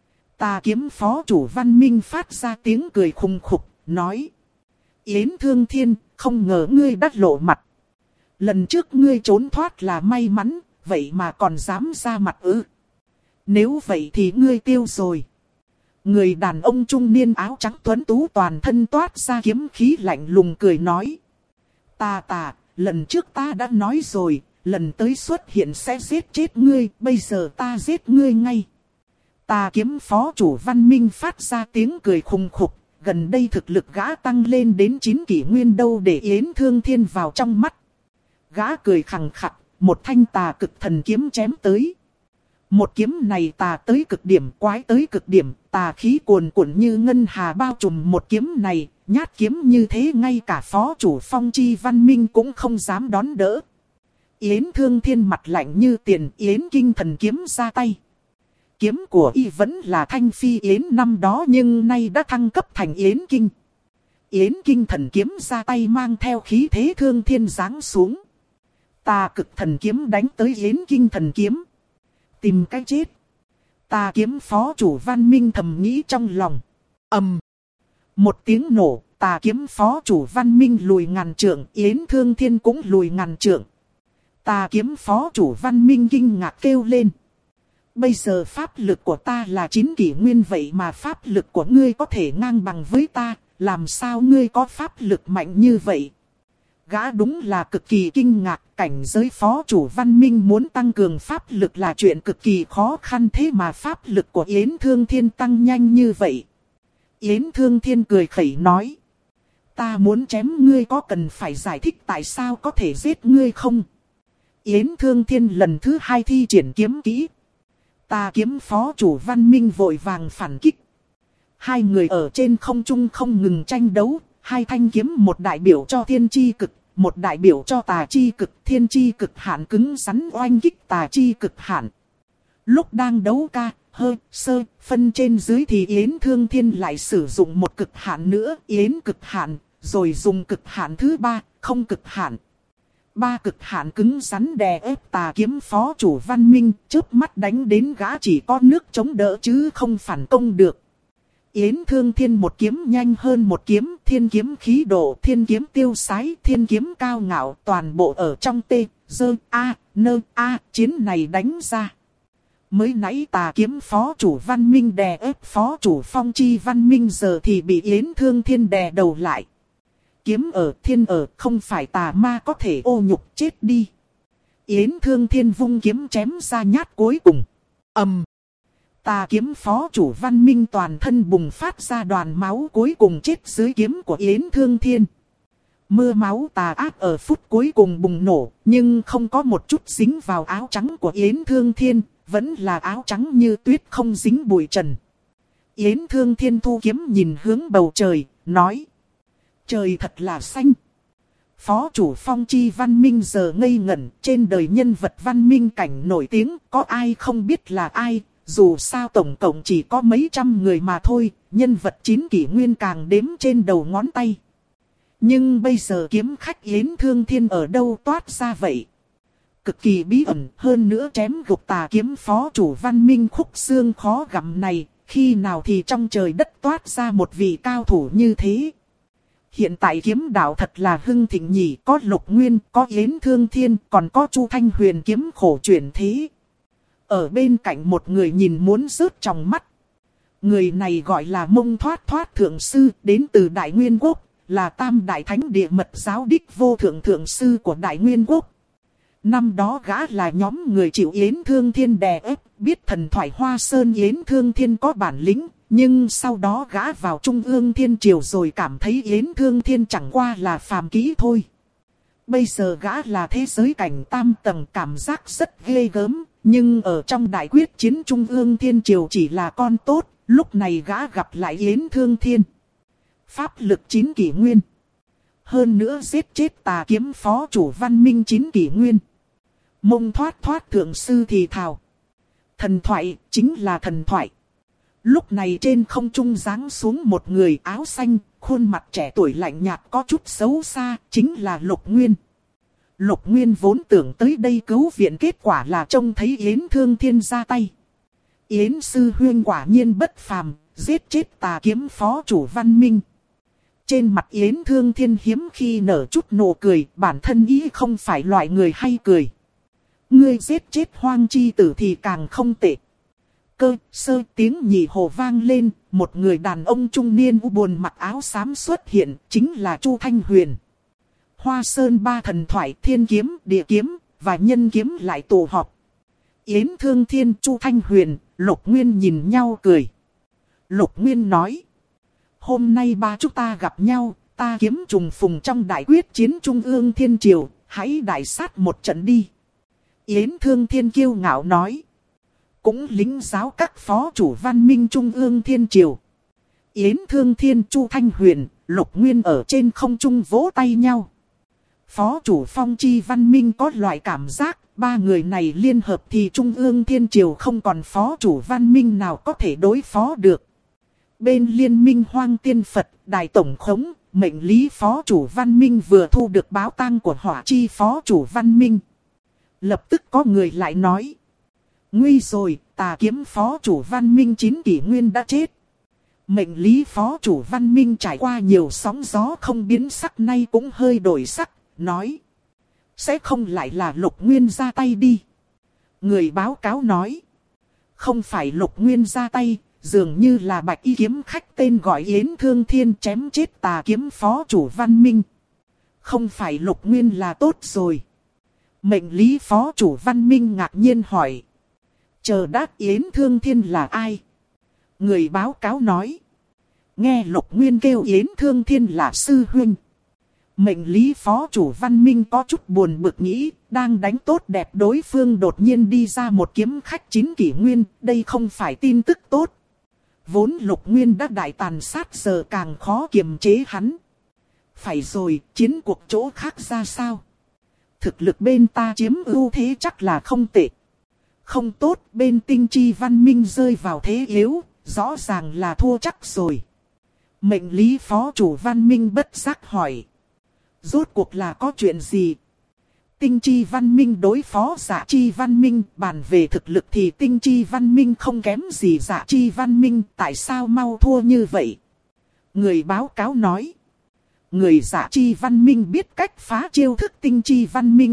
Tà kiếm phó chủ Văn Minh phát ra tiếng cười khùng khục, nói. Yến Thương Thiên, không ngờ ngươi đã lộ mặt. Lần trước ngươi trốn thoát là may mắn, vậy mà còn dám ra mặt ư? Nếu vậy thì ngươi tiêu rồi. Người đàn ông trung niên áo trắng tuấn tú toàn thân toát ra kiếm khí lạnh lùng cười nói. Ta, lần trước ta đã nói rồi, lần tới xuất hiện sẽ giết chết ngươi, bây giờ ta giết ngươi ngay. Tà kiếm phó chủ Văn Minh phát ra tiếng cười khùng khục, gần đây thực lực gã tăng lên đến 9 kỷ nguyên đâu để Yến Thương Thiên vào trong mắt. Gã cười khằng khặc, một thanh tà cực thần kiếm chém tới. Một kiếm này tà tới cực điểm, quái tới cực điểm, tà khí cuồn cuộn như ngân hà bao trùm một kiếm này, nhát kiếm như thế ngay cả phó chủ Phong Chi Văn Minh cũng không dám đón đỡ. Yến Thương Thiên mặt lạnh như tiền, Yến Kinh thần kiếm ra tay. Kiếm của y vẫn là thanh phi yến năm đó nhưng nay đã thăng cấp thành Yến Kinh. Yến Kinh thần kiếm ra tay mang theo khí thế thương thiên giáng xuống. Tà cực thần kiếm đánh tới Yến Kinh thần kiếm. Tìm cái chết. Tà kiếm phó chủ Văn Minh thầm nghĩ trong lòng. Một tiếng nổ, tà kiếm phó chủ Văn Minh lùi ngàn trượng, Yến Thương Thiên cũng lùi ngàn trượng. Tà kiếm phó chủ Văn Minh kinh ngạc kêu lên. Bây giờ pháp lực của ta là 9 kỷ nguyên vậy mà pháp lực của ngươi có thể ngang bằng với ta, làm sao ngươi có pháp lực mạnh như vậy? Gã đúng là cực kỳ kinh ngạc, cảnh giới phó chủ Văn Minh muốn tăng cường pháp lực là chuyện cực kỳ khó khăn thế mà pháp lực của Yến Thương Thiên tăng nhanh như vậy. Yến Thương Thiên cười khẩy nói. Ta muốn chém ngươi có cần phải giải thích tại sao có thể giết ngươi không? Yến Thương Thiên lần thứ 2 thi triển kiếm kỹ. Tà kiếm phó chủ Văn Minh vội vàng phản kích. Hai người ở trên không trung không ngừng tranh đấu. Hai thanh kiếm, một đại biểu cho thiên chi cực, một đại biểu cho tà chi cực. Thiên chi cực hạn cứng rắn oanh kích tà chi cực hạn. Lúc đang đấu ca, sơ, phân trên dưới thì Yến Thương Thiên lại sử dụng một cực hạn nữa. Yến cực hạn, rồi dùng cực hạn thứ 3, không cực hạn. 3 cực hạn cứng rắn đè ép tà kiếm phó chủ Văn Minh, chớp mắt đánh đến gã chỉ có nước chống đỡ chứ không phản công được. Yến Thương Thiên một kiếm nhanh hơn một kiếm, thiên kiếm khí độ, thiên kiếm tiêu sái, thiên kiếm cao ngạo, toàn bộ ở trong chiến này đánh ra. Mới nãy tà kiếm phó chủ Văn Minh đè ép phó chủ Phong Chi Văn Minh, giờ thì bị Yến Thương Thiên đè đầu lại. Kiếm ở thiên ở, không phải tà ma có thể ô nhục, chết đi. Yến Thương Thiên vung kiếm chém ra nhát cuối cùng. Tà kiếm phó chủ Văn Minh toàn thân bùng phát ra đoàn máu, cuối cùng chết dưới kiếm của Yến Thương Thiên. Mưa máu tà ác ở phút cuối cùng bùng nổ, nhưng không có một chút dính vào áo trắng của Yến Thương Thiên, vẫn là áo trắng như tuyết không dính bụi trần. Yến Thương Thiên thu kiếm nhìn hướng bầu trời, nói. Trời thật là xanh. Phó chủ Phong Chi Văn Minh giờ ngây ngẩn, trên đời nhân vật văn minh cảnh nổi tiếng, có ai không biết là ai, dù sao tổng cộng chỉ có mấy trăm người mà thôi, nhân vật 9 kỷ nguyên càng đếm trên đầu ngón tay. Nhưng bây giờ kiếm khách Yến Thương Thiên ở đâu toát ra vậy? Cực kỳ bí ẩn, hơn nữa chém gục tà kiếm phó chủ Văn Minh khúc xương khó gặm này, khi nào thì trong trời đất toát ra một vị cao thủ như thế. Hiện tại kiếm đạo thật là hưng thịnh nhỉ, có Lục Nguyên, có Yến Thương Thiên, còn có Chu Thanh Huyền kiếm khổ chuyển thế. Ở bên cạnh một người nhìn muốn rớt trong mắt. Người này gọi là Mông Thoát Thoát Thượng Sư, đến từ Đại Nguyên Quốc, là Tam Đại Thánh Địa Mật Giáo đích vô thượng thượng sư của Đại Nguyên Quốc. Năm đó gã là nhóm người chịu Yến Thương Thiên đè ép, biết thần thoại Hoa Sơn Yến Thương Thiên có bản lĩnh. Nhưng sau đó gã vào Trung ương Thiên Triều rồi cảm thấy Yến Thương Thiên chẳng qua là phàm kỹ thôi. Bây giờ gã là thế giới cảnh tam tầng, cảm giác rất ghê gớm. Nhưng ở trong đại quyết chiến Trung ương Thiên Triều chỉ là con tốt. Lúc này gã gặp lại Yến Thương Thiên. Pháp lực 9 kỷ nguyên. Hơn nữa giết chết tà kiếm phó chủ Văn Minh 9 kỷ nguyên. Mông Thoát Thoát Thượng Sư thì thào. Thần thoại chính là thần thoại. Lúc này trên không trung giáng xuống một người áo xanh, khuôn mặt trẻ tuổi lạnh nhạt có chút xấu xa, chính là Lục Nguyên. Lục Nguyên vốn tưởng tới đây cứu viện, kết quả là trông thấy Yến Thương Thiên ra tay. Yến sư huynh quả nhiên bất phàm, giết chết tà kiếm phó chủ Văn Minh. Trên mặt Yến Thương Thiên hiếm khi nở chút nụ cười, bản thân ý không phải loại người hay cười. Ngươi giết chết Hoang Chi Tử thì càng không tệ. Cơ sơ tiếng nhị hồ vang lên, một người đàn ông trung niên u buồn mặc áo xám xuất hiện, chính là Chu Thanh Huyền. Hoa Sơn ba thần thoại thiên kiếm, địa kiếm và nhân kiếm lại tụ họp. Yến Thương Thiên, Chu Thanh Huyền, Lục Nguyên nhìn nhau cười. Lục Nguyên nói. Hôm nay ba chúng ta gặp nhau, ta kiếm trùng phùng trong đại quyết chiến Trung ương Thiên Triều, hãy đại sát một trận đi. Yến Thương Thiên kiêu ngạo nói. Cũng lính giáo các phó chủ Văn Minh Trung ương Thiên Triều. Yến Thương Thiên, Chu Thanh Huyền, Lục Nguyên ở trên không trung vỗ tay nhau. Phó chủ Phong Chi Văn Minh có loại cảm giác, ba người này liên hợp thì Trung ương Thiên Triều không còn phó chủ Văn Minh nào có thể đối phó được. Bên Liên minh Hoang Tiên Phật, Đại Tổng Khống, mệnh lý phó chủ Văn Minh vừa thu được báo tang của Hỏa Chi phó chủ Văn Minh. Lập tức có người lại nói. Nguy rồi, tà kiếm phó chủ Văn Minh 9 kỷ nguyên đã chết. Mệnh lý phó chủ Văn Minh trải qua nhiều sóng gió không biến sắc, nay cũng hơi đổi sắc, nói. Sẽ không lại là Lục Nguyên ra tay đi. Người báo cáo nói. Không phải Lục Nguyên ra tay, dường như là bạch y kiếm khách tên gọi Yến Thương Thiên chém chết tà kiếm phó chủ Văn Minh. Không phải Lục Nguyên là tốt rồi. Mệnh lý phó chủ Văn Minh ngạc nhiên hỏi. Chờ đã, Yến Thương Thiên là ai? Người báo cáo nói. Nghe Lục Nguyên kêu Yến Thương Thiên là sư huynh. Mệnh lý phó chủ Văn Minh có chút buồn bực nghĩ, đang đánh tốt đẹp đối phương đột nhiên đi ra một kiếm khách 9 kỷ nguyên, đây không phải tin tức tốt. Vốn Lục Nguyên đã đại tàn sát, giờ càng khó kiềm chế hắn. Phải rồi, chiến cuộc chỗ khác ra sao? Thực lực bên ta chiếm ưu thế chắc là không tệ. Không tốt, bên Tinh Chi Văn Minh rơi vào thế yếu, rõ ràng là thua chắc rồi. Mệnh lý phó chủ Văn Minh bất giác hỏi. Rốt cuộc là có chuyện gì? Tinh Chi Văn Minh đối phó Dạ Chi Văn Minh, bàn về thực lực thì Tinh Chi Văn Minh không kém gì Dạ Chi Văn Minh, tại sao mau thua như vậy? Người báo cáo nói. Người Dạ Chi Văn Minh biết cách phá chiêu thức Tinh Chi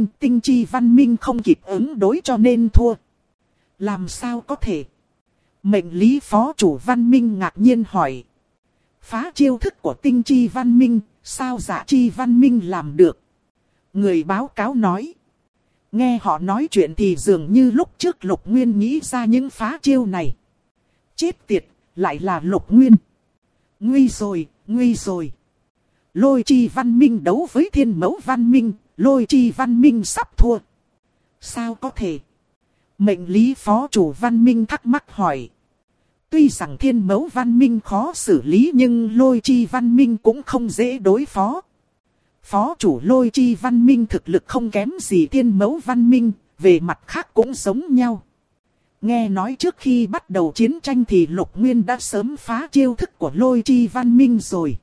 Văn Minh không kịp ứng đối cho nên thua. Làm sao có thể? Mệnh lý phó chủ Văn Minh ngạc nhiên hỏi. Phá chiêu thức của Tinh Chi Văn Minh, sao Dạ Chi Văn Minh làm được? Người báo cáo nói. Nghe họ nói chuyện thì dường như lúc trước Lục Nguyên nghĩ ra những phá chiêu này. Chết tiệt, lại là Lục Nguyên. Nguy rồi, nguy rồi. Lôi Chi Văn Minh đấu với Thiên Mẫu Văn Minh, Lôi Chi Văn Minh sắp thua. Sao có thể? Mệnh lý phó chủ Văn Minh thắc mắc hỏi. Tuy rằng thiên mẫu văn minh khó xử lý nhưng lôi chi văn minh cũng không dễ đối phó. Phó chủ lôi chi văn minh thực lực không kém gì thiên mẫu văn minh, về mặt khác cũng giống nhau. Nghe nói trước khi bắt đầu chiến tranh thì Lục Nguyên đã sớm phá chiêu thức của lôi chi văn minh rồi.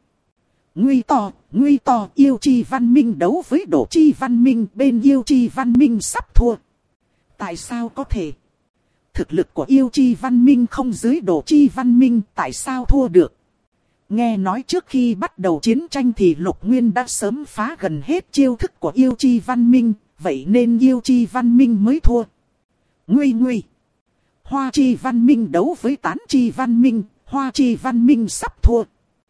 Nguy to, yêu chi văn minh đấu với đổ chi văn minh, bên yêu chi văn minh sắp thua. Tại sao có thể? Thực lực của yêu chi văn minh không dưới đổ chi văn minh, tại sao thua được? Nghe nói trước khi bắt đầu chiến tranh thì Lục Nguyên đã sớm phá gần hết chiêu thức của yêu chi văn minh, vậy nên yêu chi văn minh mới thua. Nguy. Hoa chi văn minh đấu với tán chi văn minh, hoa chi văn minh sắp thua.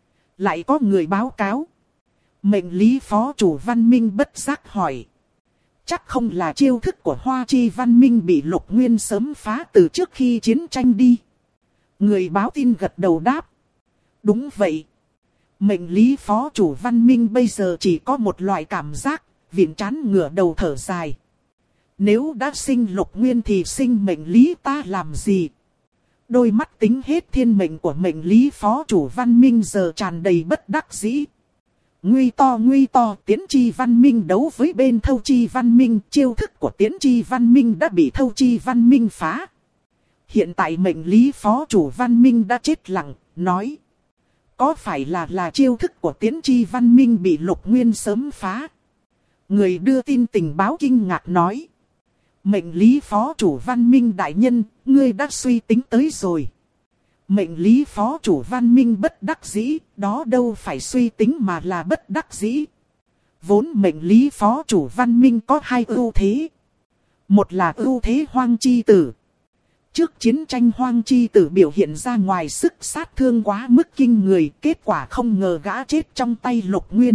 Lại có người báo cáo. Mệnh lý phó chủ văn minh bất giác hỏi. Chắc không là chiêu thức của hoa chi văn minh bị Lục Nguyên sớm phá từ trước khi chiến tranh đi. Người báo tin gật đầu đáp. Đúng vậy. Mệnh lý phó chủ văn minh bây giờ chỉ có một loại cảm giác, viện trán ngửa đầu thở dài. Nếu đã sinh Lục Nguyên thì sinh mệnh lý ta làm gì? Đôi mắt tính hết thiên mệnh của mệnh lý phó chủ văn minh giờ tràn đầy bất đắc dĩ. Nguy to, tiến chi văn minh đấu với bên thâu chi văn minh, chiêu thức của tiến chi văn minh đã bị thâu chi văn minh phá. Hiện tại mệnh lý phó chủ văn minh đã chết lặng, nói. Có phải là chiêu thức của tiến chi văn minh bị Lục Nguyên sớm phá? Người đưa tin tình báo kinh ngạc nói. Mệnh lý phó chủ văn minh đại nhân, ngươi đã suy tính tới rồi. Mệnh lý phó chủ văn minh bất đắc dĩ, đó đâu phải suy tính mà là bất đắc dĩ. Vốn mệnh lý phó chủ văn minh có hai ưu thế. Một là ưu thế hoang chi tử. Trước chiến tranh hoang chi tử biểu hiện ra ngoài sức sát thương quá mức kinh người, kết quả không ngờ gã chết trong tay Lục Nguyên.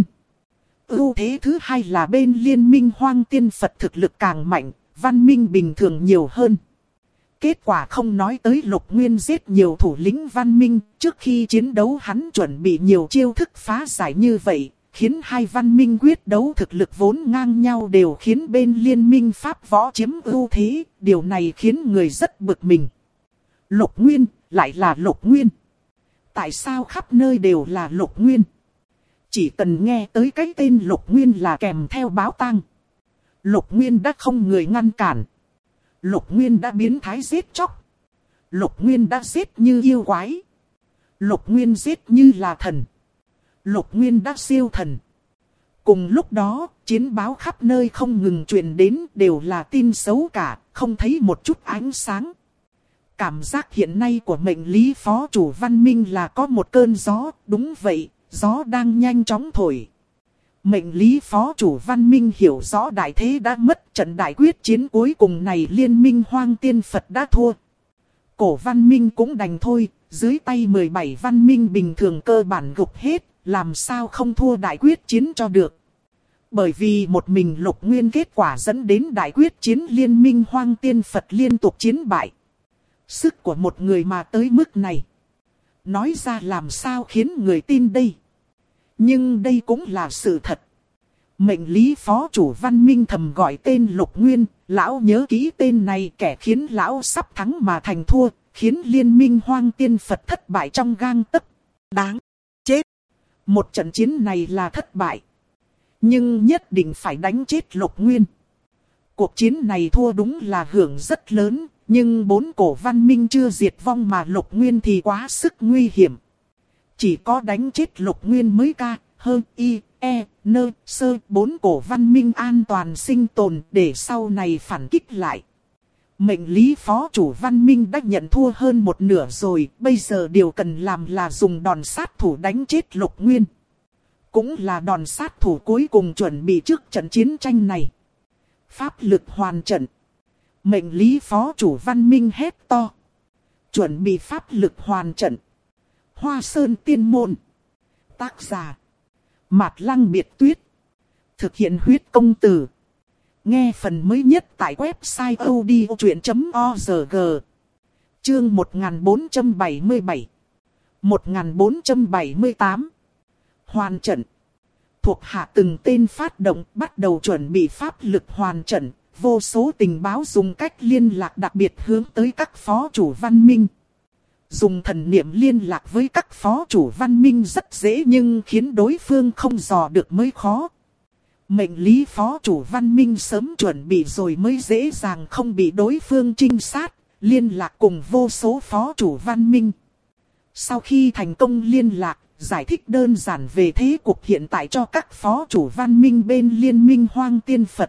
Ưu thế thứ hai là bên liên minh hoang tiên Phật thực lực càng mạnh, văn minh bình thường nhiều hơn. Kết quả không nói tới Lục Nguyên giết nhiều thủ lĩnh văn minh, trước khi chiến đấu hắn chuẩn bị nhiều chiêu thức phá giải như vậy, khiến hai văn minh quyết đấu thực lực vốn ngang nhau đều khiến bên liên minh Pháp võ chiếm ưu thế, điều này khiến người rất bực mình. Lục Nguyên, lại là Lục Nguyên. Tại sao khắp nơi đều là Lục Nguyên? Chỉ cần nghe tới cái tên Lục Nguyên là kèm theo báo tang. Lục Nguyên đã không người ngăn cản. Lục Nguyên đã biến thái giết chóc. Lục Nguyên đã giết như yêu quái. Lục Nguyên giết như là thần. Lục Nguyên đã siêu thần. Cùng lúc đó, chiến báo khắp nơi không ngừng truyền đến đều là tin xấu cả, không thấy một chút ánh sáng. Cảm giác hiện nay của mệnh lý phó chủ văn minh là có một cơn gió, đúng vậy, gió đang nhanh chóng thổi. Mệnh lý phó chủ văn minh hiểu rõ đại thế đã mất, trận đại quyết chiến cuối cùng này liên minh hoang tiên Phật đã thua. Cổ văn minh cũng đành thôi, dưới tay 17 văn minh bình thường cơ bản gục hết, làm sao không thua đại quyết chiến cho được. Bởi vì một mình Lục Nguyên kết quả dẫn đến đại quyết chiến liên minh hoang tiên Phật liên tục chiến bại. Sức của một người mà tới mức này. Nói ra làm sao khiến người tin đây. Nhưng đây cũng là sự thật. Mệnh lý phó chủ văn minh thầm gọi tên Lục Nguyên, lão nhớ kỹ tên này, kẻ khiến lão sắp thắng mà thành thua, khiến liên minh hoang tiên Phật thất bại trong gang tấc. Đáng chết. Một trận chiến này là thất bại. Nhưng nhất định phải đánh chết Lục Nguyên. Cuộc chiến này thua đúng là hưởng rất lớn, nhưng 4 cổ văn minh chưa diệt vong mà Lục Nguyên thì quá sức nguy hiểm. Chỉ có đánh chết Lục Nguyên mới sơ 4 cổ văn minh an toàn sinh tồn để sau này phản kích lại. Mệnh lý phó chủ văn minh đã nhận thua hơn một nửa rồi, bây giờ điều cần làm là dùng đòn sát thủ đánh chết Lục Nguyên. Cũng là đòn sát thủ cuối cùng chuẩn bị trước trận chiến tranh này. Pháp lực hoàn trận. Mệnh lý phó chủ văn minh hét to. Chuẩn bị pháp lực hoàn trận. Hoa Sơn Tiên Môn. Tác giả Mạt Lăng Biệt Tuyết. Thực hiện huyết công từ. Nghe phần mới nhất tại website odchuyện.org. Chương 1477 1478. Hoàn trận. Thuộc hạ từng tên phát động bắt đầu chuẩn bị pháp lực hoàn trận. Vô số tình báo dùng cách liên lạc đặc biệt hướng tới các phó chủ văn minh. Dùng thần niệm liên lạc với các phó chủ văn minh rất dễ nhưng khiến đối phương không dò được mới khó. Mệnh lý phó chủ văn minh sớm chuẩn bị rồi mới dễ dàng không bị đối phương trinh sát, liên lạc cùng vô số phó chủ văn minh. Sau khi thành công liên lạc, giải thích đơn giản về thế cục hiện tại cho các phó chủ văn minh bên liên minh Hoang Tiên Phật.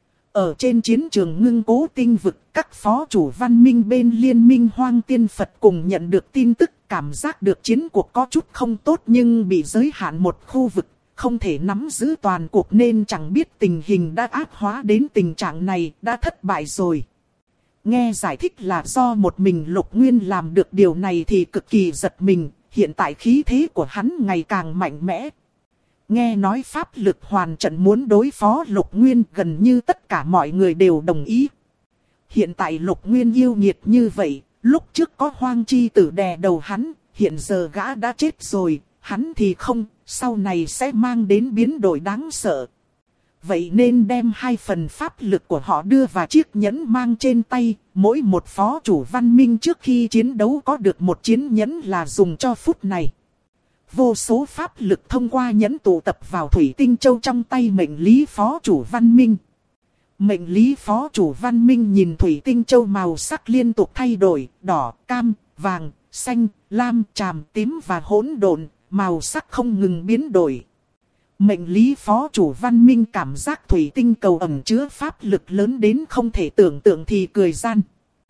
Ở trên chiến trường Ngưng Cố Tinh Vực, các phó chủ văn minh bên liên minh Hoang Tiên Phật cùng nhận được tin tức, cảm giác được chiến cuộc có chút không tốt nhưng bị giới hạn một khu vực, không thể nắm giữ toàn cuộc nên chẳng biết tình hình đã ác hóa đến tình trạng này, đã thất bại rồi. Nghe giải thích là do một mình Lục Nguyên làm được điều này thì cực kỳ giật mình, hiện tại khí thế của hắn ngày càng mạnh mẽ. Nghe nói pháp lực hoàn trận muốn đối phó Lục Nguyên, gần như tất cả mọi người đều đồng ý. Hiện tại Lục Nguyên yêu nghiệt như vậy, lúc trước có Hoang Chi Tử đè đầu hắn, hiện giờ gã đã chết rồi, hắn thì không, sau này sẽ mang đến biến đổi đáng sợ. Vậy nên đem 2 phần pháp lực của họ đưa vào chiếc nhẫn mang trên tay, mỗi một phó chủ văn minh trước khi chiến đấu có được một chiến nhẫn là dùng cho phút này. Vô số pháp lực thông qua nhẫn tụ tập vào thủy tinh châu trong tay mệnh lý phó chủ văn minh. Mệnh lý phó chủ văn minh nhìn thủy tinh châu màu sắc liên tục thay đổi, đỏ, cam, vàng, xanh, lam, tràm, tím và hỗn độn, màu sắc không ngừng biến đổi. Mệnh lý phó chủ văn minh cảm giác thủy tinh cầu ẩn chứa pháp lực lớn đến không thể tưởng tượng thì cười gian.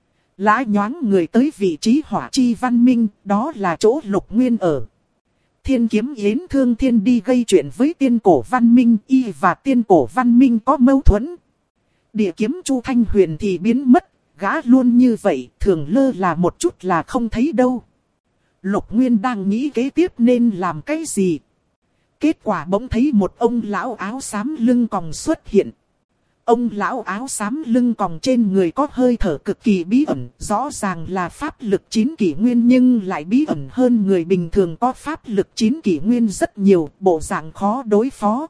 Lã nhoáng người tới vị trí hỏa chi văn minh, đó là chỗ Lục Nguyên ở. Thiên kiếm Yến Thương Thiên đi gây chuyện với tiên cổ văn minh, y và tiên cổ văn minh có mâu thuẫn. Địa kiếm Chu Thanh Huyền thì biến mất, gã luôn như vậy, thường lơ là một chút là không thấy đâu. Lục Nguyên đang nghĩ kế tiếp nên làm cái gì. Kết quả bỗng thấy một ông lão áo xám lưng còng xuất hiện. Ông lão áo xám lưng còng trên người có hơi thở cực kỳ bí ẩn, rõ ràng là pháp lực 9 kỷ nguyên nhưng lại bí ẩn hơn người bình thường có pháp lực 9 kỷ nguyên rất nhiều, bộ dạng khó đối phó.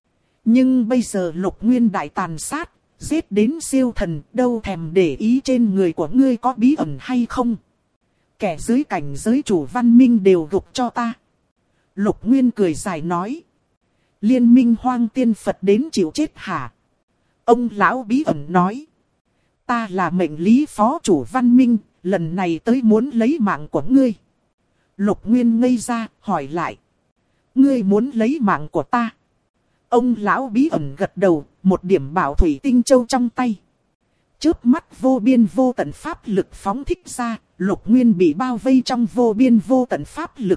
Nhưng bây giờ Lục Nguyên đại tàn sát, giết đến siêu thần, đâu thèm để ý trên người của ngươi có bí ẩn hay không. Kẻ dưới cảnh giới chủ văn minh đều gục cho ta. Lục Nguyên cười dài nói. Liên minh Hoang Tiên Phật đến chịu chết hả? Ông lão bí ẩn nói. Ta là mệnh lý phó chủ văn minh, lần này tới muốn lấy mạng của ngươi. Lục Nguyên ngây ra, hỏi lại. Ngươi muốn lấy mạng của ta? Ông lão bí ẩn gật đầu, một điểm bảo thủy tinh châu trong tay. Chớp mắt vô biên vô tận pháp lực phóng thích ra, Lục Nguyên bị bao vây trong vô biên vô tận pháp lực.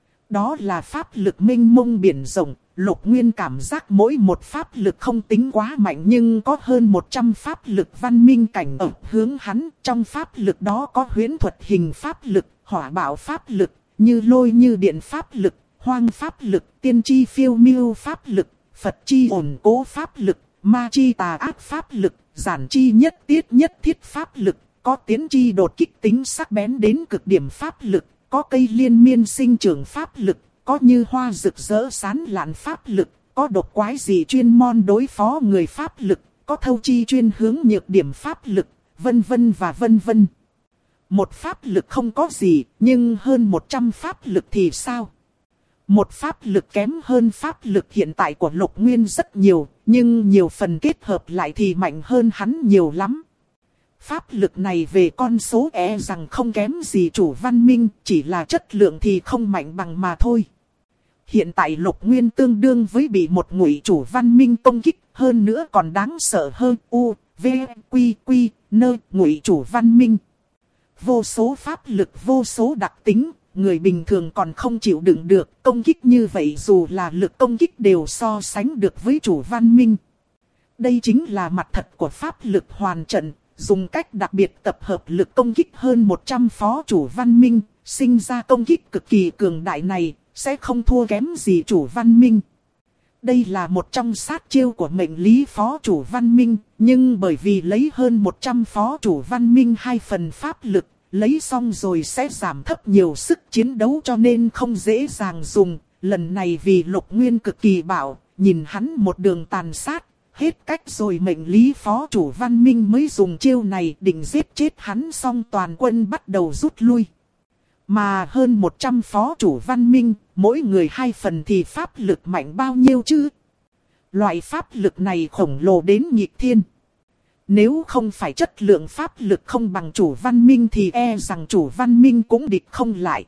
Đó là pháp lực mênh mông biển rộng, Lục Nguyên cảm giác mỗi một pháp lực không tính quá mạnh nhưng có hơn 100 pháp lực văn minh cảnh ở hướng hắn. Trong pháp lực đó có huyễn thuật hình pháp lực, hỏa bạo pháp lực, như lôi như điện pháp lực, hoang pháp lực, tiên tri phiêu miêu pháp lực, Phật chi ổn cố pháp lực, ma chi tà ác pháp lực, giản chi nhất thiết pháp lực, có tiến chi đột kích tính sắc bén đến cực điểm pháp lực. Có cây liên miên sinh trưởng pháp lực, có như hoa rực rỡ sán lạn pháp lực, có độc quái dị chuyên môn đối phó người pháp lực, có thâu chi chuyên hướng nhược điểm pháp lực, vân vân và vân vân. Một pháp lực không có gì, nhưng hơn 100 pháp lực thì sao? Một pháp lực kém hơn pháp lực hiện tại của Lục Nguyên rất nhiều, nhưng nhiều phần kết hợp lại thì mạnh hơn hắn nhiều lắm. Pháp lực này về con số rằng không kém gì chủ văn minh, chỉ là chất lượng thì không mạnh bằng mà thôi. Hiện tại Lục Nguyên tương đương với bị một ngụy chủ văn minh công kích, hơn nữa còn đáng sợ hơn ngụy chủ văn minh. Vô số pháp lực vô số đặc tính, người bình thường còn không chịu đựng được, công kích như vậy dù là lực công kích đều so sánh được với chủ văn minh. Đây chính là mặt thật của pháp lực hoàn trận. Dùng cách đặc biệt tập hợp lực công kích hơn 100 phó chủ văn minh, sinh ra công kích cực kỳ cường đại này, sẽ không thua kém gì chủ văn minh. Đây là một trong sát chiêu của mệnh lý phó chủ văn minh, nhưng bởi vì lấy hơn 100 phó chủ văn minh 2 phần pháp lực, lấy xong rồi sẽ giảm thấp nhiều sức chiến đấu cho nên không dễ dàng dùng. Lần này vì Lục Nguyên cực kỳ bạo, nhìn hắn một đường tàn sát. Hết cách rồi mệnh lý phó chủ văn minh mới dùng chiêu này định giết chết hắn xong toàn quân bắt đầu rút lui. Mà hơn 100 phó chủ văn minh, mỗi người 2 phần thì pháp lực mạnh bao nhiêu chứ? Loại pháp lực này khổng lồ đến nghịch thiên. Nếu không phải chất lượng pháp lực không bằng chủ văn minh thì e rằng chủ văn minh cũng địch không lại.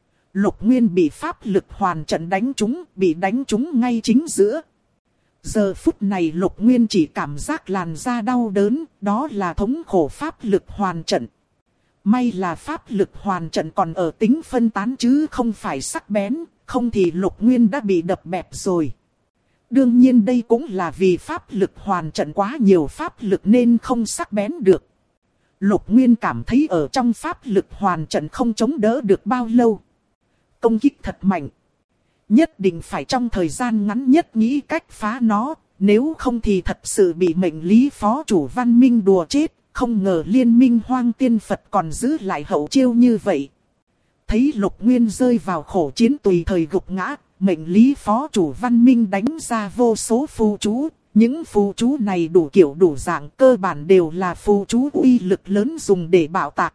Lục Nguyên bị pháp lực hoàn trận đánh trúng, bị đánh trúng ngay chính giữa. Giờ phút này Lục Nguyên chỉ cảm giác làn da đau đớn, đó là thống khổ pháp lực hoàn trận. May là pháp lực hoàn trận còn ở tính phân tán chứ không phải sắc bén, không thì Lục Nguyên đã bị đập bẹp rồi. Đương nhiên đây cũng là vì pháp lực hoàn trận quá nhiều pháp lực nên không sắc bén được. Lục Nguyên cảm thấy ở trong pháp lực hoàn trận không chống đỡ được bao lâu. Công kích thật mạnh. Nhất định phải trong thời gian ngắn nhất nghĩ cách phá nó, nếu không thì thật sự bị mệnh lý phó chủ văn minh đùa chết. Không ngờ liên minh hoang tiên Phật còn giữ lại hậu chiêu như vậy. Thấy Lục Nguyên rơi vào khổ chiến tùy thời gục ngã, mệnh lý phó chủ văn minh đánh ra vô số phù chú. Những phù chú này đủ kiểu đủ dạng, cơ bản đều là phù chú uy lực lớn dùng để bạo tạc.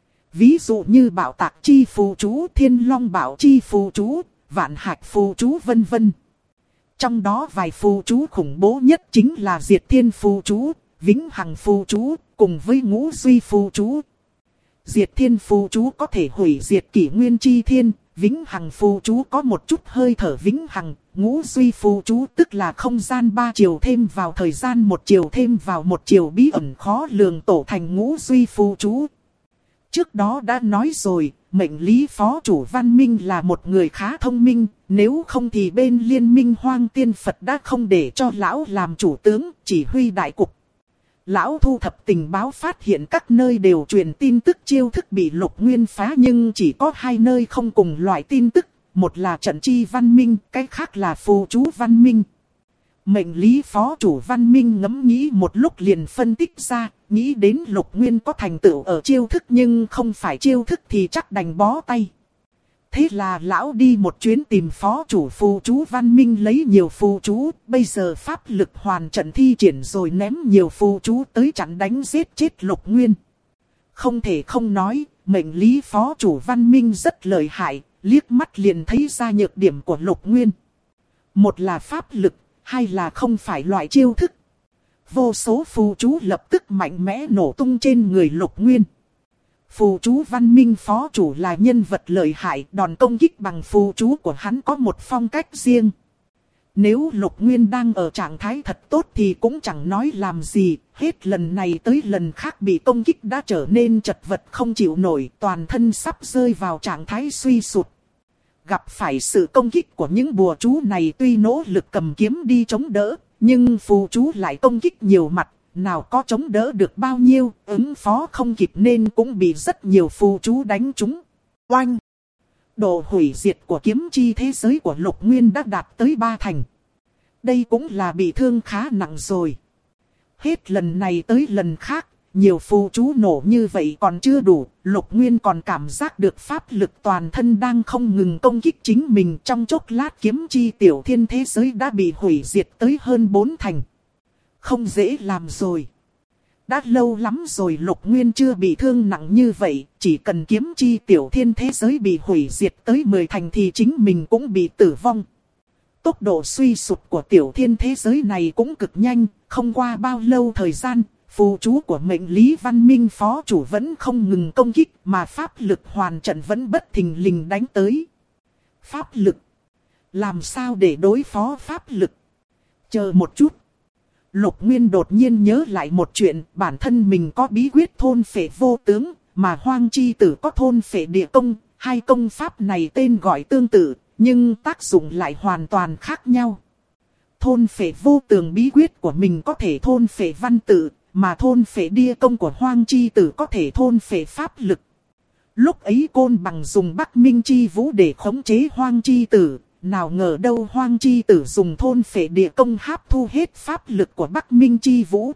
Ví dụ như bạo tạc chi phù chú, thiên long bảo chi phù chú, vạn hạch phù chú vân vân. Trong đó vài phù chú khủng bố nhất chính là diệt thiên phù chú, vĩnh hằng phù chú, cùng với ngũ duy phù chú. Diệt thiên phù chú có thể hủy diệt kỷ nguyên chi thiên, vĩnh hằng phù chú có một chút hơi thở vĩnh hằng, ngũ duy phù chú tức là không gian 3 chiều thêm vào thời gian 1 chiều thêm vào 1 chiều bí ẩn khó lường tổ thành ngũ duy phù chú. Trước đó đã nói rồi, mệnh lý phó chủ văn minh là một người khá thông minh, nếu không thì bên liên minh hoang tiên Phật đã không để cho lão làm chủ tướng, chỉ huy đại cục. Lão thu thập tình báo phát hiện các nơi đều truyền tin tức chiêu thức bị Lục Nguyên phá nhưng chỉ có 2 nơi không cùng loại tin tức, một là trận chi văn minh, cái khác là phù chú văn minh. Mệnh lý phó chủ văn minh ngẫm nghĩ một lúc liền phân tích ra, nghĩ đến Lục Nguyên có thành tựu ở chiêu thức nhưng không phải chiêu thức thì chắc đành bó tay. Thế là lão đi một chuyến tìm phó chủ phù chú văn minh lấy nhiều phù chú, bây giờ pháp lực hoàn trận thi triển rồi ném nhiều phù chú tới chặn đánh giết chết Lục Nguyên. Không thể không nói, mệnh lý phó chủ văn minh rất lợi hại, liếc mắt liền thấy ra nhược điểm của Lục Nguyên. Một là pháp lực, hai là không phải loại chiêu thức. Vô số phù chú lập tức mạnh mẽ nổ tung trên người Lục Nguyên. Phù chú văn minh phó chủ là nhân vật lợi hại, đòn công kích bằng phù chú của hắn có một phong cách riêng. Nếu Lục Nguyên đang ở trạng thái thật tốt thì cũng chẳng nói làm gì, hết lần này tới lần khác bị công kích đã trở nên chật vật không chịu nổi, toàn thân sắp rơi vào trạng thái suy sụt. Gặp phải sự công kích của những bùa chú này tuy nỗ lực cầm kiếm đi chống đỡ, nhưng phù chú lại công kích nhiều mặt. Nào có chống đỡ được bao nhiêu, ứng phó không kịp nên cũng bị rất nhiều phù chú đánh trúng. Oanh! Độ hủy diệt của kiếm chi thế giới của Lục Nguyên đã đạt tới 3 thành. Đây cũng là bị thương khá nặng rồi. Hết lần này tới lần khác, nhiều phù chú nổ như vậy còn chưa đủ. Lục Nguyên còn cảm giác được pháp lực toàn thân đang không ngừng công kích chính mình. Trong chốc lát kiếm chi tiểu thiên thế giới đã bị hủy diệt tới hơn 4 thành. Không dễ làm rồi. Đã lâu lắm rồi Lục Nguyên chưa bị thương nặng như vậy, chỉ cần kiếm chi tiểu thiên thế giới bị hủy diệt tới 10 thành thì chính mình cũng bị tử vong. Tốc độ suy sụp của tiểu thiên thế giới này cũng cực nhanh, không qua bao lâu thời gian, phù chú của mệnh lý văn minh phó chủ vẫn không ngừng công kích mà pháp lực hoàn trận vẫn bất thình lình đánh tới. Pháp lực? Làm sao để đối phó pháp lực? Chờ một chút. Lục Nguyên đột nhiên nhớ lại một chuyện, bản thân mình có bí quyết thôn phệ vô tướng, mà Hoang Chi Tử có thôn phệ địa công, hai công pháp này tên gọi tương tự, nhưng tác dụng lại hoàn toàn khác nhau. Thôn phệ vô tường bí quyết của mình có thể thôn phệ văn tự, mà thôn phệ địa công của Hoang Chi Tử có thể thôn phệ pháp lực. Lúc ấy Côn Bằng dùng Bắc Minh Chi Vũ để khống chế Hoang Chi Tử. Nào ngờ đâu Hoang Chi Tử dùng thôn phệ địa công hấp thu hết pháp lực của Bắc Minh Chi Vũ.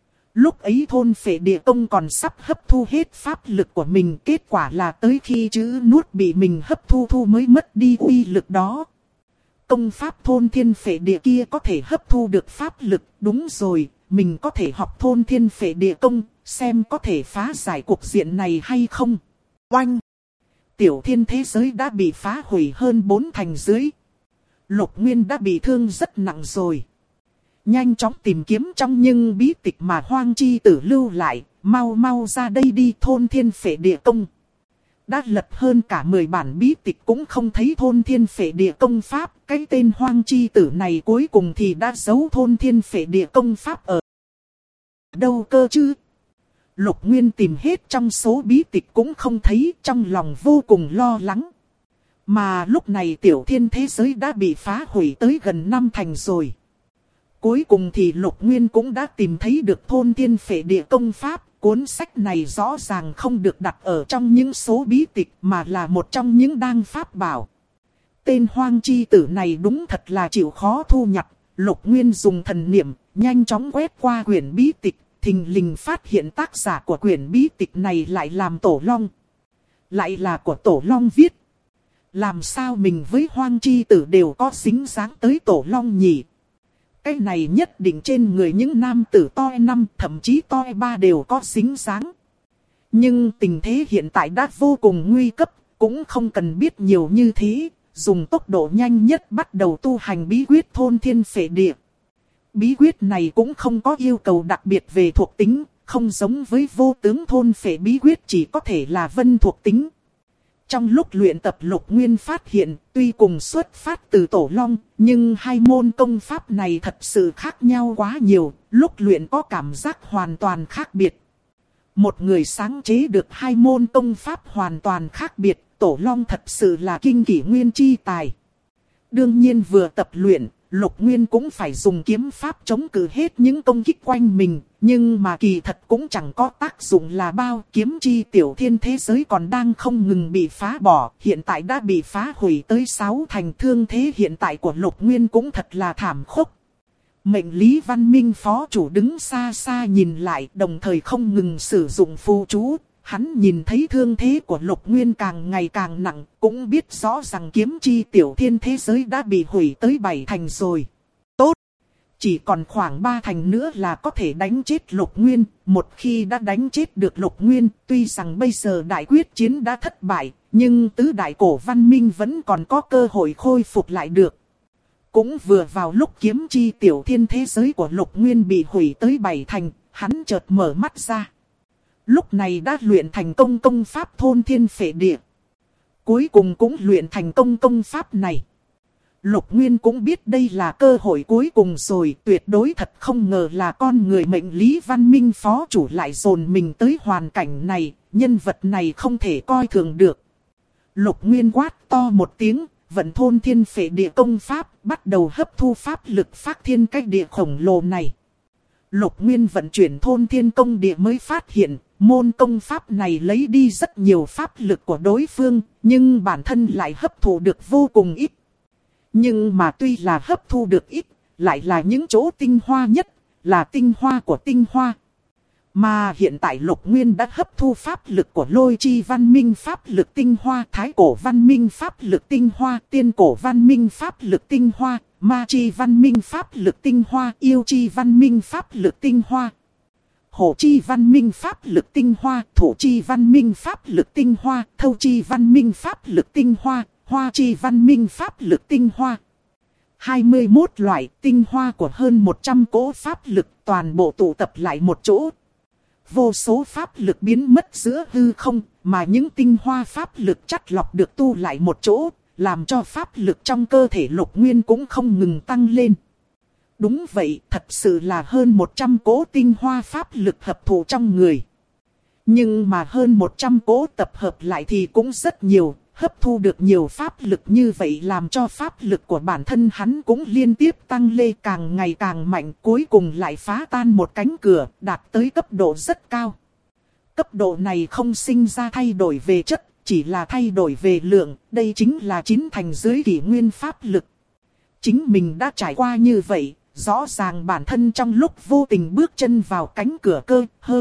Lúc ấy thôn phệ địa công còn sắp hấp thu hết pháp lực của mình. Kết quả là tới khi chữ nuốt bị mình hấp thu mới mất đi uy lực đó. Công pháp thôn thiên phệ địa kia có thể hấp thu được pháp lực. Đúng rồi, mình có thể học thôn thiên phệ địa công, xem có thể phá giải cuộc diện này hay không. Oanh! tiểu thiên thế giới đã bị phá hủy hơn 4 thành dưới. Lục Nguyên đã bị thương rất nặng rồi. Nhanh chóng tìm kiếm trong những bí tịch mà Hoang Chi Tử lưu lại, mau mau ra đây đi. Thôn Thiên Phệ Địa Công. Đã lật hơn cả 10 bản bí tịch cũng không thấy Thôn Thiên Phệ Địa Công Pháp. Cái tên Hoang Chi Tử này cuối cùng thì đã giấu Thôn Thiên Phệ Địa Công Pháp ở đâu cơ chứ? Lục Nguyên tìm hết trong số bí tịch cũng không thấy, trong lòng vô cùng lo lắng. Mà lúc này tiểu thiên thế giới đã bị phá hủy tới gần 5 thành rồi. Cuối cùng thì Lục Nguyên cũng đã tìm thấy được Thôn Thiên Phệ Địa Công Pháp. Cuốn sách này rõ ràng không được đặt ở trong những số bí tịch mà là một trong những đăng pháp bảo. Tên Hoang Chi Tử này đúng thật là chịu khó thu nhặt. Lục Nguyên dùng thần niệm, nhanh chóng quét qua quyển bí tịch. Thình lình phát hiện tác giả của quyển bí tịch này lại làm Tổ Long. Lại là của Tổ Long viết. Làm sao mình với Hoang Chi Tử đều có dính dáng tới Tổ Long nhỉ? Cái này nhất định trên người những nam tử toi 5, thậm chí toi 3 đều có dính dáng. Nhưng tình thế hiện tại đã vô cùng nguy cấp, cũng không cần biết nhiều như thế. Dùng tốc độ nhanh nhất bắt đầu tu hành bí quyết Thôn Thiên Phệ Địa. Bí quyết này cũng không có yêu cầu đặc biệt về thuộc tính, không giống với Vô Tướng Thôn Phệ bí quyết chỉ có thể là vân thuộc tính. Trong lúc luyện tập Lục Nguyên phát hiện, tuy cùng xuất phát từ Tổ Long, nhưng hai môn công pháp này thật sự khác nhau quá nhiều, lúc luyện có cảm giác hoàn toàn khác biệt. Một người sáng chế được hai môn công pháp hoàn toàn khác biệt, Tổ Long thật sự là kinh kỷ nguyên chi tài. Đương nhiên vừa tập luyện, Lục Nguyên cũng phải dùng kiếm pháp chống cự hết những công kích quanh mình, nhưng mà kỳ thật cũng chẳng có tác dụng là bao. Kiếm chi tiểu thiên thế giới còn đang không ngừng bị phá bỏ, hiện tại đã bị phá hủy tới 6 thành. Thương thế hiện tại của Lục Nguyên cũng thật là thảm khốc. Mệnh Lý Văn Minh phó chủ đứng xa xa nhìn lại, đồng thời không ngừng sử dụng phù chú. Hắn nhìn thấy thương thế của Lục Nguyên càng ngày càng nặng, cũng biết rõ rằng kiếm chi tiểu thiên thế giới đã bị hủy tới 7 thành rồi. Tốt! Chỉ còn khoảng 3 thành nữa là có thể đánh chết Lục Nguyên. Một khi đã đánh chết được Lục Nguyên, tuy rằng bây giờ đại quyết chiến đã thất bại, nhưng tứ đại cổ văn minh vẫn còn có cơ hội khôi phục lại được. Cũng vừa vào lúc kiếm chi tiểu thiên thế giới của Lục Nguyên bị hủy tới 7 thành, hắn chợt mở mắt ra. Lúc này đã luyện thành công công pháp Thôn Thiên Phệ Địa. Cuối cùng cũng luyện thành công công pháp này. Lục Nguyên cũng biết đây là cơ hội cuối cùng rồi. Tuyệt đối thật không ngờ là con người Mệnh Lý Văn Minh phó chủ lại dồn mình tới hoàn cảnh này. Nhân vật này không thể coi thường được. Lục Nguyên quát to một tiếng, vận Thôn Thiên Phệ Địa công pháp, bắt đầu hấp thu pháp lực Phác Thiên cái địa khổng lồ này. Lục Nguyên vận chuyển Thôn Thiên Công Địa mới phát hiện, môn công pháp này lấy đi rất nhiều pháp lực của đối phương, nhưng bản thân lại hấp thụ được vô cùng ít. Nhưng mà tuy là hấp thu được ít, lại là những chỗ tinh hoa nhất, là tinh hoa của tinh hoa. Mà hiện tại Lục Nguyên đã hấp thu pháp lực của Lôi Chi Văn Minh pháp lực tinh hoa, Thái Cổ Văn Minh pháp lực tinh hoa, Tiên Cổ Văn Minh pháp lực tinh hoa, Ma Chi Văn Minh pháp lực tinh hoa, Yêu Chi Văn Minh pháp lực tinh hoa, Hổ Chi Văn Minh pháp lực tinh hoa, Thổ Chi Văn Minh pháp lực tinh hoa, Thâu Chi Văn Minh pháp lực tinh hoa, Hoa Chi Văn Minh pháp lực tinh hoa. 21 loại tinh hoa của hơn 100 cỗ pháp lực toàn bộ tụ tập lại một chỗ. Vô số pháp lực biến mất giữa hư không, mà những tinh hoa pháp lực chắt lọc được tu lại một chỗ, làm cho pháp lực trong cơ thể Lục Nguyên cũng không ngừng tăng lên. Đúng vậy, thật sự là hơn 100 cỗ tinh hoa pháp lực hợp thụ trong người. Nhưng mà hơn 100 cỗ tập hợp lại thì cũng rất nhiều, hấp thu được nhiều pháp lực như vậy làm cho pháp lực của bản thân hắn cũng liên tiếp tăng lên càng ngày càng mạnh, cuối cùng lại phá tan một cánh cửa, đạt tới cấp độ rất cao. Cấp độ này không sinh ra thay đổi về chất, chỉ là thay đổi về lượng, đây chính là 9 thành dưới kỷ nguyên pháp lực. Chính mình đã trải qua như vậy, rõ ràng bản thân trong lúc vô tình bước chân vào cánh cửa cơ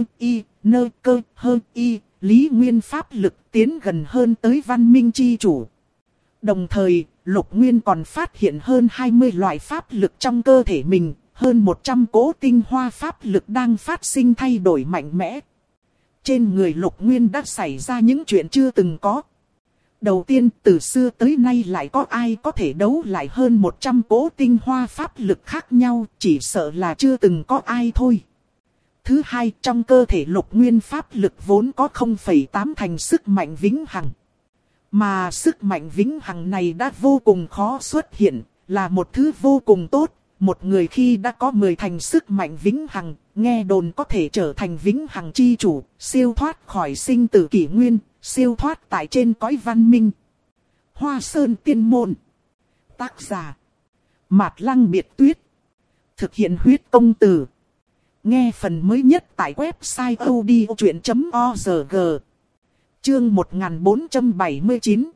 y, lý nguyên pháp lực tiến gần hơn tới văn minh chi chủ. Đồng thời, Lục Nguyên còn phát hiện hơn 20 loại pháp lực trong cơ thể mình, hơn 100 cỗ tinh hoa pháp lực đang phát sinh thay đổi mạnh mẽ. Trên người Lục Nguyên đã xảy ra những chuyện chưa từng có. Đầu tiên, từ xưa tới nay lại có ai có thể đấu lại hơn 100 cỗ tinh hoa pháp lực khác nhau, chỉ sợ là chưa từng có ai thôi. Thứ hai, trong cơ thể Lục Nguyên pháp lực vốn có 0,8 thành sức mạnh vĩnh hằng. Mà sức mạnh vĩnh hằng này đã vô cùng khó xuất hiện, là một thứ vô cùng tốt. Một người khi đã có 10 thành sức mạnh vĩnh hằng, nghe đồn có thể trở thành vĩnh hằng chi chủ, siêu thoát khỏi sinh tử kỷ nguyên, siêu thoát tại trên cõi văn minh. Hoa Sơn Tiên Môn. Tác giả: Mạt Lăng Biệt Tuyết. Thực hiện huyết công từ. Nghe phần mới nhất tại website odchuyện.org. Chương 1479.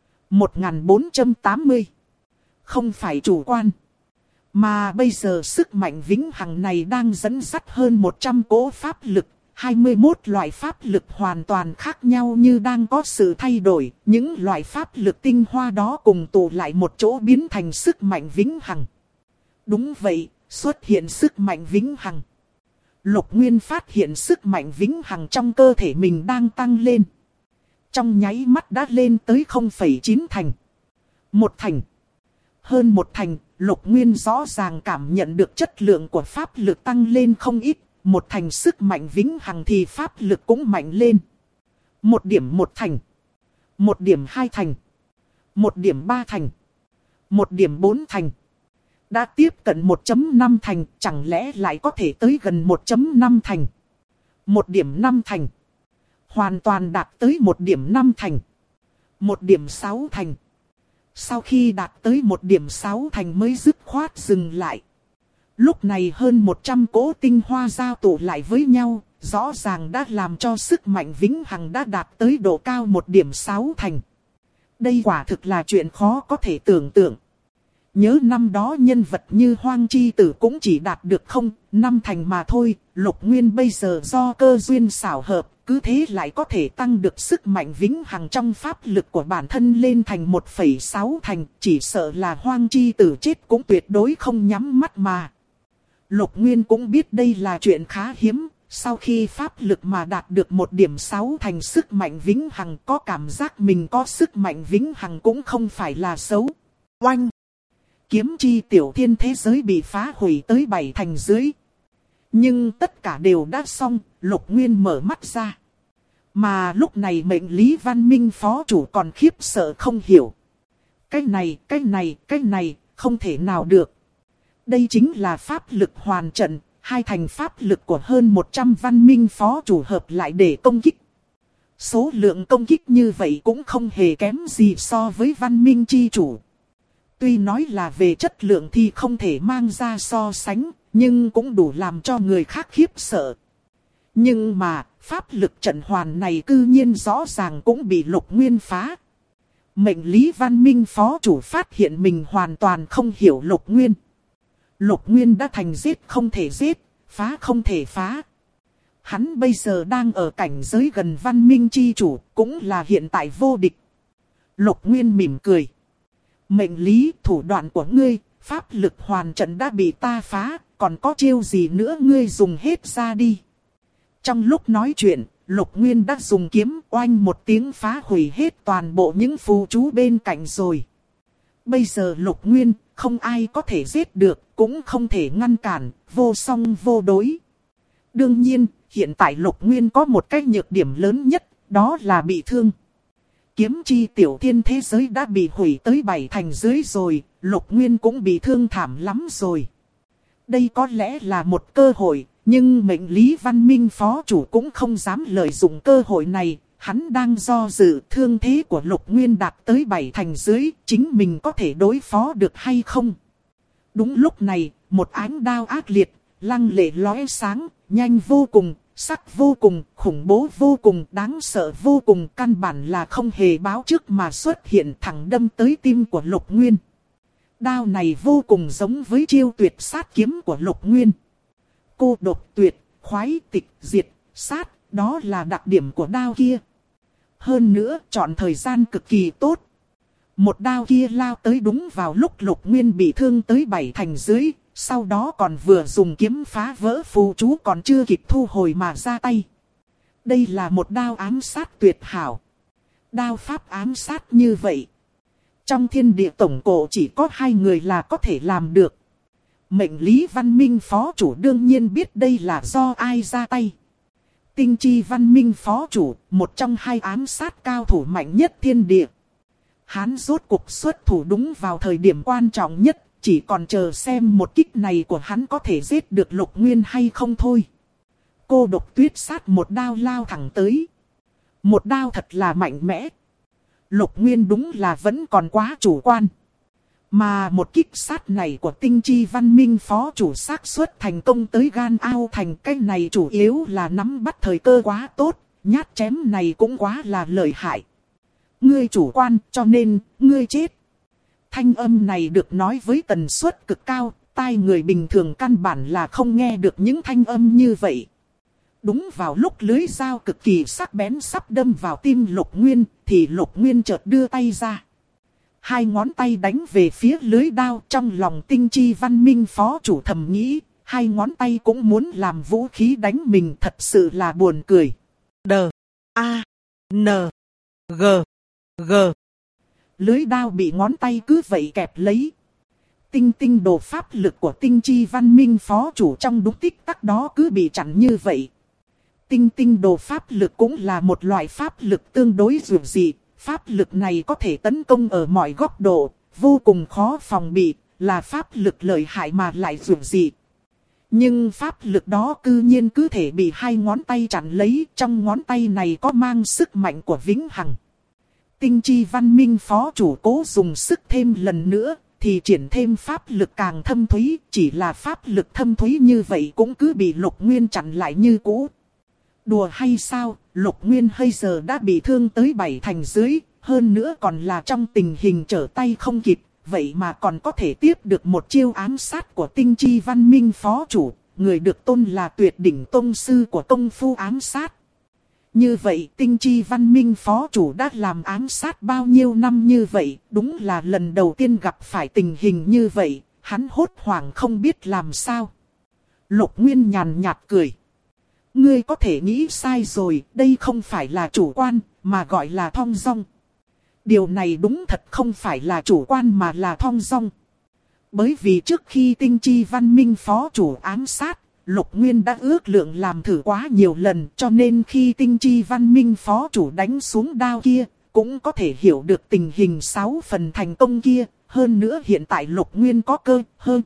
1480. Không phải chủ quan. Mà bây giờ sức mạnh vĩnh hằng này đang dẫn dắt hơn 100 cỗ pháp lực, 21 loại pháp lực hoàn toàn khác nhau như đang có sự thay đổi. Những loại pháp lực tinh hoa đó cùng tụ lại một chỗ biến thành sức mạnh vĩnh hằng. Đúng vậy, xuất hiện sức mạnh vĩnh hằng. Lục Nguyên phát hiện sức mạnh vĩnh hằng trong cơ thể mình đang tăng lên. Trong nháy mắt đã lên tới 0,9 thành. 1 thành. Hơn 1 thành, Lục Nguyên rõ ràng cảm nhận được chất lượng của pháp lực tăng lên không ít. 1 thành sức mạnh vĩnh hằng thì pháp lực cũng mạnh lên. 1 điểm 1 thành. 1 điểm 2 thành. 1 điểm 3 thành. 1 điểm 4 thành. Đã tiếp cận 1.5 thành, chẳng lẽ lại có thể tới gần 1.5 thành. 1 điểm 5 thành. Hoàn toàn đạt tới 1 điểm 5 thành. 1 điểm 6 thành. Sau khi đạt tới 1 điểm 6 thành mới dứt khoát dừng lại. Lúc này hơn 100 cỗ tinh hoa giao tụ lại với nhau, rõ ràng đã làm cho sức mạnh vĩnh hằng đã đạt tới độ cao 1 điểm 6 thành. Đây quả thực là chuyện khó có thể tưởng tượng. Nhớ năm đó nhân vật như Hoang Chi Tử cũng chỉ đạt được 0,5 thành mà thôi. Lục Nguyên bây giờ do cơ duyên xảo hợp, cứ thế lại có thể tăng được sức mạnh vĩnh hằng trong pháp lực của bản thân lên thành 1,6 thành. Chỉ sợ là Hoang Chi Tử chết cũng tuyệt đối không nhắm mắt mà. Lục Nguyên cũng biết đây là chuyện khá hiếm. Sau khi pháp lực mà đạt được 1 điểm 6 thành sức mạnh vĩnh hằng, có cảm giác mình có sức mạnh vĩnh hằng cũng không phải là xấu. Oanh! Kiếm chi tiểu thiên thế giới bị phá hủy tới 7 thành dưới. Nhưng tất cả đều đã xong, Lục Nguyên mở mắt ra. Mà lúc này mệnh Lý Văn Minh phó chủ còn khiếp sợ không hiểu. Cái này, không thể nào được. Đây chính là pháp lực hoàn trận, 2 thành pháp lực của hơn 100 văn minh phó chủ hợp lại để công kích. Số lượng công kích như vậy cũng không hề kém gì so với văn minh chi chủ. Tuy nói là về chất lượng thì không thể mang ra so sánh, nhưng cũng đủ làm cho người khác khiếp sợ. Nhưng mà, pháp lực trận hoàn này cư nhiên rõ ràng cũng bị Lục Nguyên phá. Mệnh Lý Văn Minh phó chủ phát hiện mình hoàn toàn không hiểu Lục Nguyên. Lục Nguyên đã thành giết không thể giết, phá không thể phá. Hắn bây giờ đang ở cảnh giới gần văn minh chi chủ, cũng là hiện tại vô địch. Lục Nguyên mỉm cười. Mệnh Lý, thủ đoạn của ngươi, pháp lực hoàn trận đã bị ta phá, còn có chiêu gì nữa ngươi dùng hết ra đi. Trong lúc nói chuyện, Lục Nguyên đã dùng kiếm oanh một tiếng phá hủy hết toàn bộ những phù chú bên cạnh rồi. Bây giờ Lục Nguyên, không ai có thể giết được, cũng không thể ngăn cản, vô song vô đối. Đương nhiên, hiện tại Lục Nguyên có một cái nhược điểm lớn nhất, đó là bị thương. Kiếm chi tiểu thiên thế giới đã bị hủy tới 7 thành dưới rồi, Lục Nguyên cũng bị thương thảm lắm rồi. Đây có lẽ là một cơ hội, nhưng mệnh Lý Văn Minh phó chủ cũng không dám lợi dụng cơ hội này. Hắn đang do dự thương thế của Lục Nguyên đạt tới 7 thành dưới, chính mình có thể đối phó được hay không? Đúng lúc này, một ánh đao ác liệt, lăng lệ lóe sáng, nhanh vô cùng, sắc vô cùng, khủng bố vô cùng, đáng sợ vô cùng, căn bản là không hề báo trước mà xuất hiện thẳng đâm tới tim của Lục Nguyên. Đao này vô cùng giống với chiêu tuyệt sát kiếm của Lục Nguyên. Cô độc tuyệt, khoái tịch, diệt, sát, đó là đặc điểm của đao kia. Hơn nữa, chọn thời gian cực kỳ tốt. Một đao kia lao tới đúng vào lúc Lục Nguyên bị thương tới 7 thành dưới, sau đó còn vừa dùng kiếm phá vỡ phù chú còn chưa kịp thu hồi mà ra tay. Đây là một đao ám sát tuyệt hảo. đao pháp ám sát như vậy. Trong thiên địa tổng cổ chỉ có 2 người là có thể làm được. Mệnh Lý Văn Minh phó chủ đương nhiên biết đây là do ai ra tay. Tinh Chi Văn Minh phó chủ, một trong 2 ám sát cao thủ mạnh nhất thiên địa. Hắn rốt cuộc xuất thủ đúng vào thời điểm quan trọng nhất, chỉ còn chờ xem một kích này của hắn có thể giết được Lục Nguyên hay không thôi. Cô Độc Tuyết sát một đao lao thẳng tới. Một đao thật là mạnh mẽ. Lục Nguyên đúng là vẫn còn quá chủ quan. Mà một kích sát này của Tinh Chi Văn Minh phó chủ xác suất thành công tới gan ao thành, cái này chủ yếu là nắm bắt thời cơ quá tốt, nhát chém này cũng quá là lợi hại. Ngươi chủ quan cho nên, ngươi chết. Thanh âm này được nói với tần suất cực cao, tai người bình thường căn bản là không nghe được những thanh âm như vậy. Đúng vào lúc lưới dao cực kỳ sắc bén sắp đâm vào tim Lục Nguyên, thì Lục Nguyên chợt đưa tay ra. 2 ngón tay đánh về phía lưới đao, trong lòng Tinh Chi Văn Minh phó chủ thầm nghĩ, 2 ngón tay cũng muốn làm vũ khí đánh mình, thật sự là buồn cười. D-A-N-G G. Lưới đao bị ngón tay cứ vậy kẹp lấy. Tinh tinh đồ pháp lực của Tinh Chi Văn Minh phó chủ trong đúng tích tắc đó cứ bị chặn như vậy. Tinh tinh đồ pháp lực cũng là một loại pháp lực tương đối dữ dị. Pháp lực này có thể tấn công ở mọi góc độ, vô cùng khó phòng bị, là pháp lực lợi hại mà lại dữ dị. Nhưng pháp lực đó cư nhiên cứ thể bị 2 ngón tay chặn lấy, trong ngón tay này có mang sức mạnh của vĩnh hằng. Tinh Chi Văn Minh phó chủ cố dùng sức thêm lần nữa, thì triển thêm pháp lực càng thâm thúy, chỉ là pháp lực thâm thúy như vậy cũng cứ bị Lục Nguyên chặn lại như cũ. Đùa hay sao, Lục Nguyên bây giờ đã bị thương tới 7 thành dưới, hơn nữa còn là trong tình hình trở tay không kịp, vậy mà còn có thể tiếp được một chiêu ám sát của Tinh Chi Văn Minh phó chủ, người được tôn là tuyệt đỉnh tông sư của công phu ám sát. Như vậy Tinh Chi Văn Minh phó chủ đã làm ám sát bao nhiêu năm như vậy, đúng là lần đầu tiên gặp phải tình hình như vậy, hắn hốt hoảng không biết làm sao. Lục Nguyên nhàn nhạt cười. Ngươi có thể nghĩ sai rồi, đây không phải là chủ quan, mà gọi là thong dong. Điều này đúng thật không phải là chủ quan mà là thong dong. Bởi vì trước khi Tinh Chi Văn Minh phó chủ ám sát, Lục Nguyên đã ước lượng làm thử quá nhiều lần, cho nên khi Tinh Chi Văn Minh phó chủ đánh xuống đao kia, cũng có thể hiểu được tình hình 6 phần thành công kia. Hơn nữa hiện tại Lục Nguyên có cơ hơn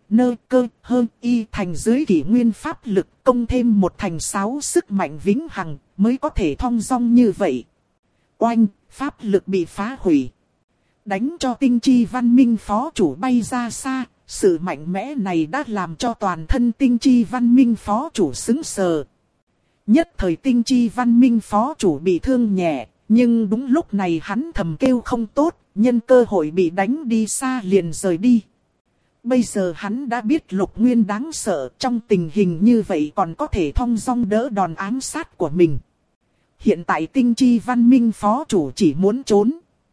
y thành dưới kỷ nguyên pháp lực, công thêm 1 thành 6 sức mạnh vĩnh hằng mới có thể thong dong như vậy. Oanh, pháp lực bị phá hủy. Đánh cho Tinh Chi Văn Minh phó chủ bay ra xa, sự mạnh mẽ này đã làm cho toàn thân Tinh Chi Văn Minh phó chủ sững sờ. Nhất thời Tinh Chi Văn Minh phó chủ bị thương nhẹ, nhưng đúng lúc này hắn thầm kêu không tốt, nhân cơ hội bị đánh đi xa liền rời đi. Bây giờ hắn đã biết Lục Nguyên đáng sợ, trong tình hình như vậy còn có thể thong dong đỡ đòn ám sát của mình. Hiện tại Tinh Chi Văn Minh phó chủ chỉ muốn trốn.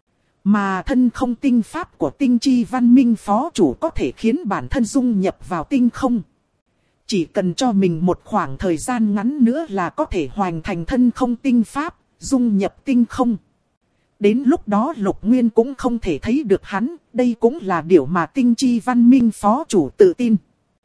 Mà thân không tinh pháp của Tinh Chi Văn Minh phó chủ có thể khiến bản thân dung nhập vào tinh không. Chỉ cần cho mình một khoảng thời gian ngắn nữa là có thể hoàn thành thân không tinh pháp, dung nhập tinh không. Đến lúc đó Lục Nguyên cũng không thể thấy được hắn, đây cũng là điều mà Tinh Chi Văn Minh phó chủ tự tin.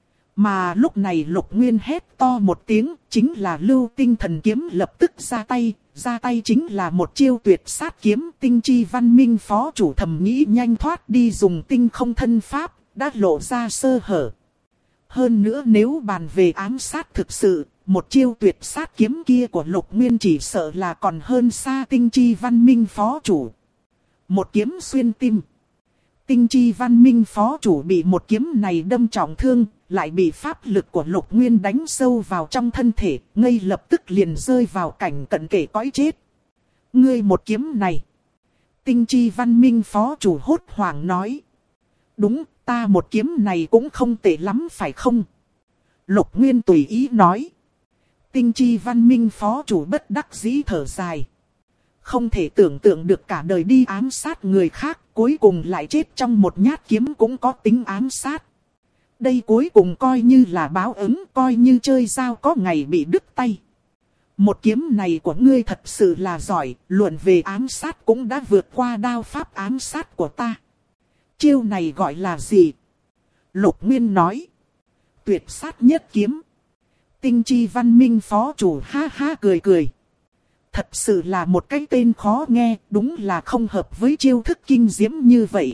Mà lúc này Lục Nguyên hét to một tiếng, chính là Lưu Tinh Thần Kiếm lập tức ra tay chính là một chiêu tuyệt sát kiếm. Tinh Chi Văn Minh phó chủ thầm nghĩ nhanh thoát đi dùng tinh không thân pháp, đã lộ ra sơ hở. Hơn nữa nếu bàn về ám sát thực sự, một chiêu tuyệt sát kiếm kia của Lục Nguyên chỉ sợ là còn hơn xa Tinh Chi Văn Minh phó chủ. Một kiếm xuyên tim. Tinh Chi Văn Minh phó chủ bị một kiếm này đâm trọng thương, lại bị pháp lực của Lục Nguyên đánh sâu vào trong thân thể, ngay lập tức liền rơi vào cảnh cận kề cõi chết. Ngươi một kiếm này. Tinh Chi Văn Minh phó chủ hốt hoảng nói. Đúng, ta một kiếm này cũng không tệ lắm phải không? Lục Nguyên tùy ý nói. Tinh Chi Văn Minh phó chủ bất đắc dĩ thở dài. Không thể tưởng tượng được cả đời đi ám sát người khác, cuối cùng lại chết trong một nhát kiếm cũng có tính ám sát. Đây cuối cùng coi như là báo ứng, coi như chơi dao có ngày bị đứt tay. Một kiếm này của ngươi thật sự là giỏi, luận về ám sát cũng đã vượt qua đao pháp ám sát của ta. Chiêu này gọi là gì? Lục Nguyên nói. Tuyệt sát nhất kiếm. Tinh chi văn minh phó chủ ha ha cười cười. Thật sự là một cái tên khó nghe, đúng là không hợp với chiêu thức kinh diễm như vậy.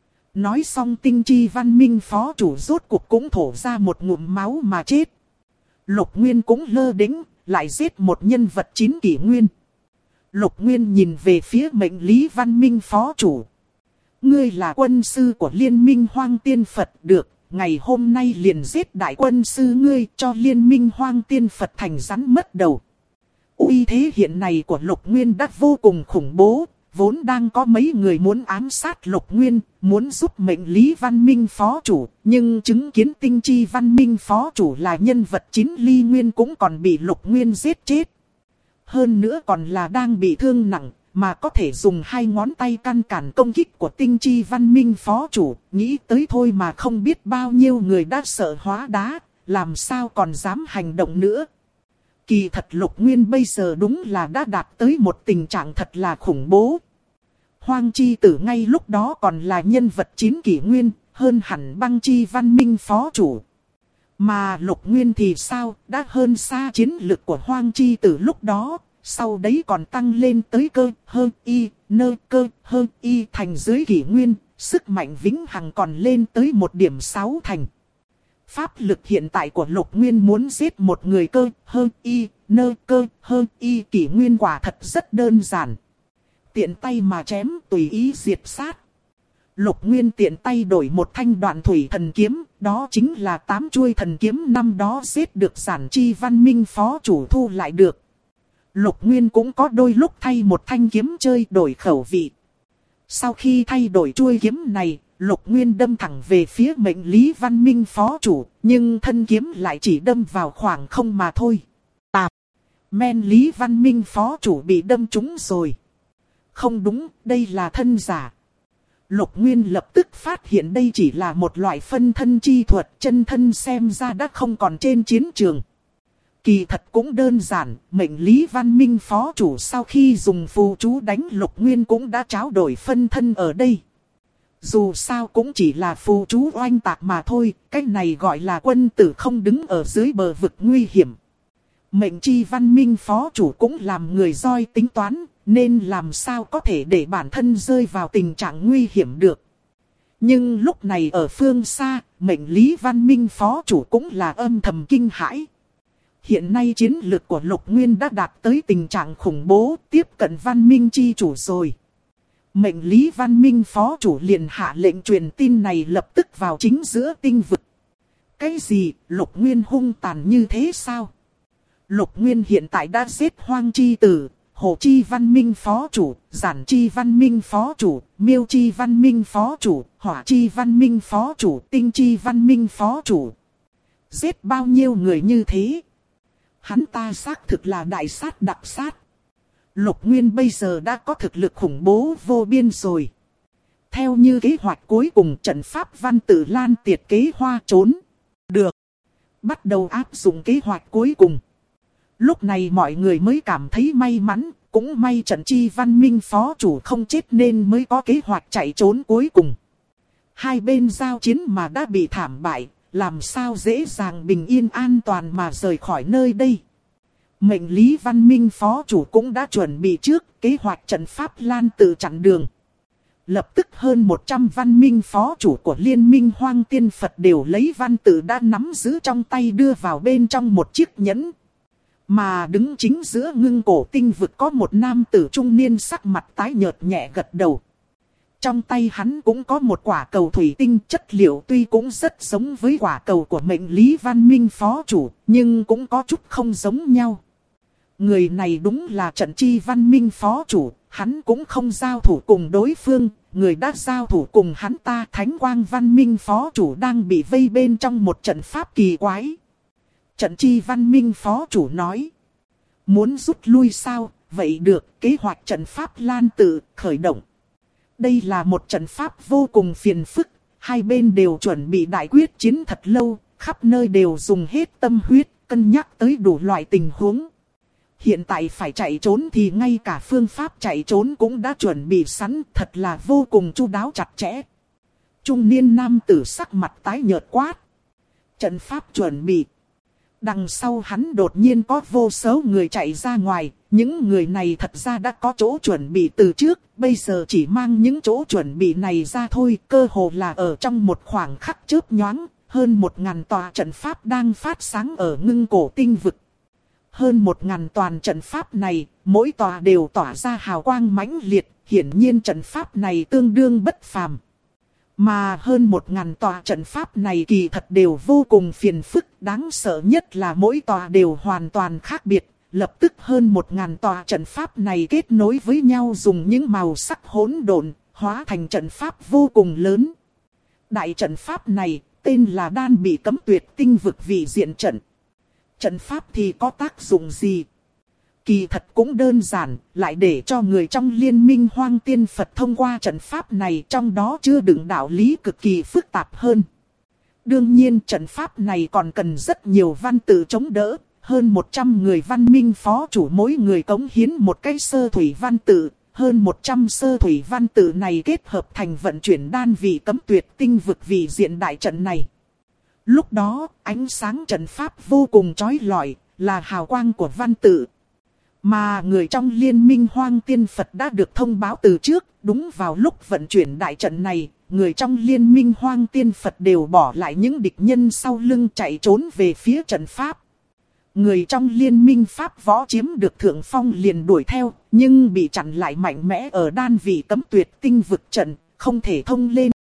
Nói xong tinh chi văn minh phó chủ rốt cuộc cũng thổ ra một ngụm máu mà chết. Lục Nguyên cũng lơ đễnh, lại giết một nhân vật 9 kỷ nguyên. Lục Nguyên nhìn về phía mệnh lý văn minh phó chủ. Ngươi là quân sư của liên minh hoang tiên Phật được, ngày hôm nay liền giết đại quân sư ngươi cho liên minh hoang tiên Phật thành rắn mất đầu. Uy thế hiện này của Lục Nguyên đã vô cùng khủng bố, vốn đang có mấy người muốn ám sát Lục Nguyên, muốn giúp mệnh lý văn minh phó chủ, nhưng chứng kiến tinh chi văn minh phó chủ là nhân vật 9 ly nguyên cũng còn bị Lục Nguyên giết chết. Hơn nữa còn là đang bị thương nặng, mà có thể dùng 2 ngón tay căn cản công kích của tinh chi văn minh phó chủ, nghĩ tới thôi mà không biết bao nhiêu người đã sợ hóa đá, làm sao còn dám hành động nữa. Kỳ thật Lục Nguyên bây giờ đúng là đã đạt tới một tình trạng thật là khủng bố. Hoang chi tử ngay lúc đó còn là nhân vật 9 kỷ nguyên, hơn hẳn băng chi văn minh phó chủ. Mà Lục Nguyên thì sao, đã hơn xa chiến lực của Hoang chi tử lúc đó, sau đấy còn tăng lên tới cơ hơn y, nơ cơ hơn y thành dưới kỷ nguyên, sức mạnh vĩnh hằng còn lên tới 1.6 thành. Pháp lực hiện tại của Lục Nguyên muốn giết một người cơ hơn y, nơ cơ hơn y kỷ nguyên quả thật rất đơn giản. Tiện tay mà chém tùy ý diệt sát. Lục Nguyên tiện tay đổi một thanh đoạn thủy thần kiếm, đó chính là 8 chuôi thần kiếm năm đó giết được Giản Chi văn minh phó chủ thu lại được. Lục Nguyên cũng có đôi lúc thay một thanh kiếm chơi đổi khẩu vị. Sau khi thay đổi chuôi kiếm này, Lục Nguyên đâm thẳng về phía mệnh lý văn minh phó chủ, nhưng thân kiếm lại chỉ đâm vào khoảng không mà thôi. Tạp! Men lý văn minh phó chủ bị đâm trúng rồi. Không đúng, đây là thân giả. Lục Nguyên lập tức phát hiện đây chỉ là một loại phân thân chi thuật, chân thân xem ra đã không còn trên chiến trường. Kỳ thật cũng đơn giản, mệnh lý văn minh phó chủ sau khi dùng phù chú đánh Lục Nguyên cũng đã tráo đổi phân thân ở đây. Dù sao cũng chỉ là phù chú oanh tạc mà thôi, cái này gọi là quân tử không đứng ở dưới bờ vực nguy hiểm. Mệnh chi văn minh phó chủ cũng làm người roi tính toán, nên làm sao có thể để bản thân rơi vào tình trạng nguy hiểm được. Nhưng lúc này ở phương xa, mệnh lý văn minh phó chủ cũng là âm thầm kinh hãi. Hiện nay chiến lực của Lục Nguyên đã đạt tới tình trạng khủng bố, tiếp cận văn minh chi chủ rồi. Mệnh lý văn minh phó chủ liền hạ lệnh truyền tin này lập tức vào chính giữa tinh vực. Cái gì, Lục Nguyên hung tàn như thế sao? Lục Nguyên hiện tại đã giết Hoang chi tử, Hồ chi văn minh phó chủ, Giản chi văn minh phó chủ, Miêu chi văn minh phó chủ, Hỏa chi văn minh phó chủ, Tinh chi văn minh phó chủ. Giết bao nhiêu người như thế? Hắn ta xác thực là đại sát đặc sát. Lục Nguyên bây giờ đã có thực lực khủng bố vô biên rồi. Theo như kế hoạch cuối cùng, trận pháp văn tử lan tiệt kế hoa trốn. Được. Bắt đầu áp dụng kế hoạch cuối cùng. Lúc này mọi người mới cảm thấy may mắn, cũng may trận chi văn minh phó chủ không chết nên mới có kế hoạch chạy trốn cuối cùng. Hai bên giao chiến mà đã bị thảm bại, làm sao dễ dàng bình yên an toàn mà rời khỏi nơi đây. Mệnh lý văn minh phó chủ cũng đã chuẩn bị trước kế hoạch trận pháp lan tự chặn đường. Lập tức hơn 100 văn minh phó chủ của liên minh hoang tiên Phật đều lấy văn tự đã nắm giữ trong tay đưa vào bên trong một chiếc nhẫn. Mà đứng chính giữa ngưng cổ tinh vực có một nam tử trung niên sắc mặt tái nhợt nhẹ gật đầu. Trong tay hắn cũng có một quả cầu thủy tinh, chất liệu tuy cũng rất giống với quả cầu của mệnh lý văn minh phó chủ, nhưng cũng có chút không giống nhau. Người này đúng là trận chi văn minh phó chủ, hắn cũng không giao thủ cùng đối phương, người đã giao thủ cùng hắn ta Thánh Quang văn minh phó chủ đang bị vây bên trong một trận pháp kỳ quái. Trận chi văn minh phó chủ nói, muốn rút lui sao, vậy được, kế hoạch trận pháp lan tự khởi động. Đây là một trận pháp vô cùng phiền phức, hai bên đều chuẩn bị đại quyết chiến thật lâu, khắp nơi đều dùng hết tâm huyết, cân nhắc tới đủ loại tình huống. hiện tại phải chạy trốn thì ngay cả phương pháp chạy trốn cũng đã chuẩn bị sẵn, thật là vô cùng chu đáo chặt chẽ. Trung niên nam tử sắc mặt tái nhợt quát. Trận pháp chuẩn bị. Đằng sau hắn đột nhiên có vô số người chạy ra ngoài, những người này thật ra đã có chỗ chuẩn bị từ trước, bây giờ chỉ mang những chỗ chuẩn bị này ra thôi, cơ hồ là ở trong một khoảng khắc chớp nhoáng, hơn 1000 tòa trận pháp đang phát sáng ở ngưng cổ tinh vực. Hơn 1000 toàn trận pháp này, mỗi tòa đều tỏa ra hào quang mãnh liệt, hiển nhiên trận pháp này tương đương bất phàm. Mà hơn 1000 tòa trận pháp này kỳ thật đều vô cùng phiền phức, đáng sợ nhất là mỗi tòa đều hoàn toàn khác biệt. Lập tức hơn 1000 tòa trận pháp này kết nối với nhau dùng những màu sắc hỗn độn, hóa thành trận pháp vô cùng lớn. Đại trận pháp này tên là Đan Bị Cấm Tuyệt Tinh Vực Vị Diện Trận. Trận pháp thì có tác dụng gì? Kỳ thật cũng đơn giản, lại để cho người trong liên minh Hoang Tiên Phật thông qua trận pháp này, trong đó chưa đựng đạo lý cực kỳ phức tạp hơn. Đương nhiên trận pháp này còn cần rất nhiều văn tự chống đỡ, hơn 100 người văn minh phó chủ mỗi người cống hiến một cái sơ thủy văn tự, hơn 100 sơ thủy văn tự này kết hợp thành vận chuyển đan vị cấm tuyệt tinh vực vị diện đại trận này. Lúc đó, ánh sáng trận pháp vô cùng chói lọi, là hào quang của văn tự. Mà người trong liên minh Hoang Tiên Phật đã được thông báo từ trước, đúng vào lúc vận chuyển đại trận này, người trong liên minh Hoang Tiên Phật đều bỏ lại những địch nhân sau lưng chạy trốn về phía trận pháp. Người trong liên minh Pháp võ chiếm được thượng phong liền đuổi theo, nhưng bị chặn lại mạnh mẽ ở đan vị cấm tuyệt tinh vực trận, không thể thông lên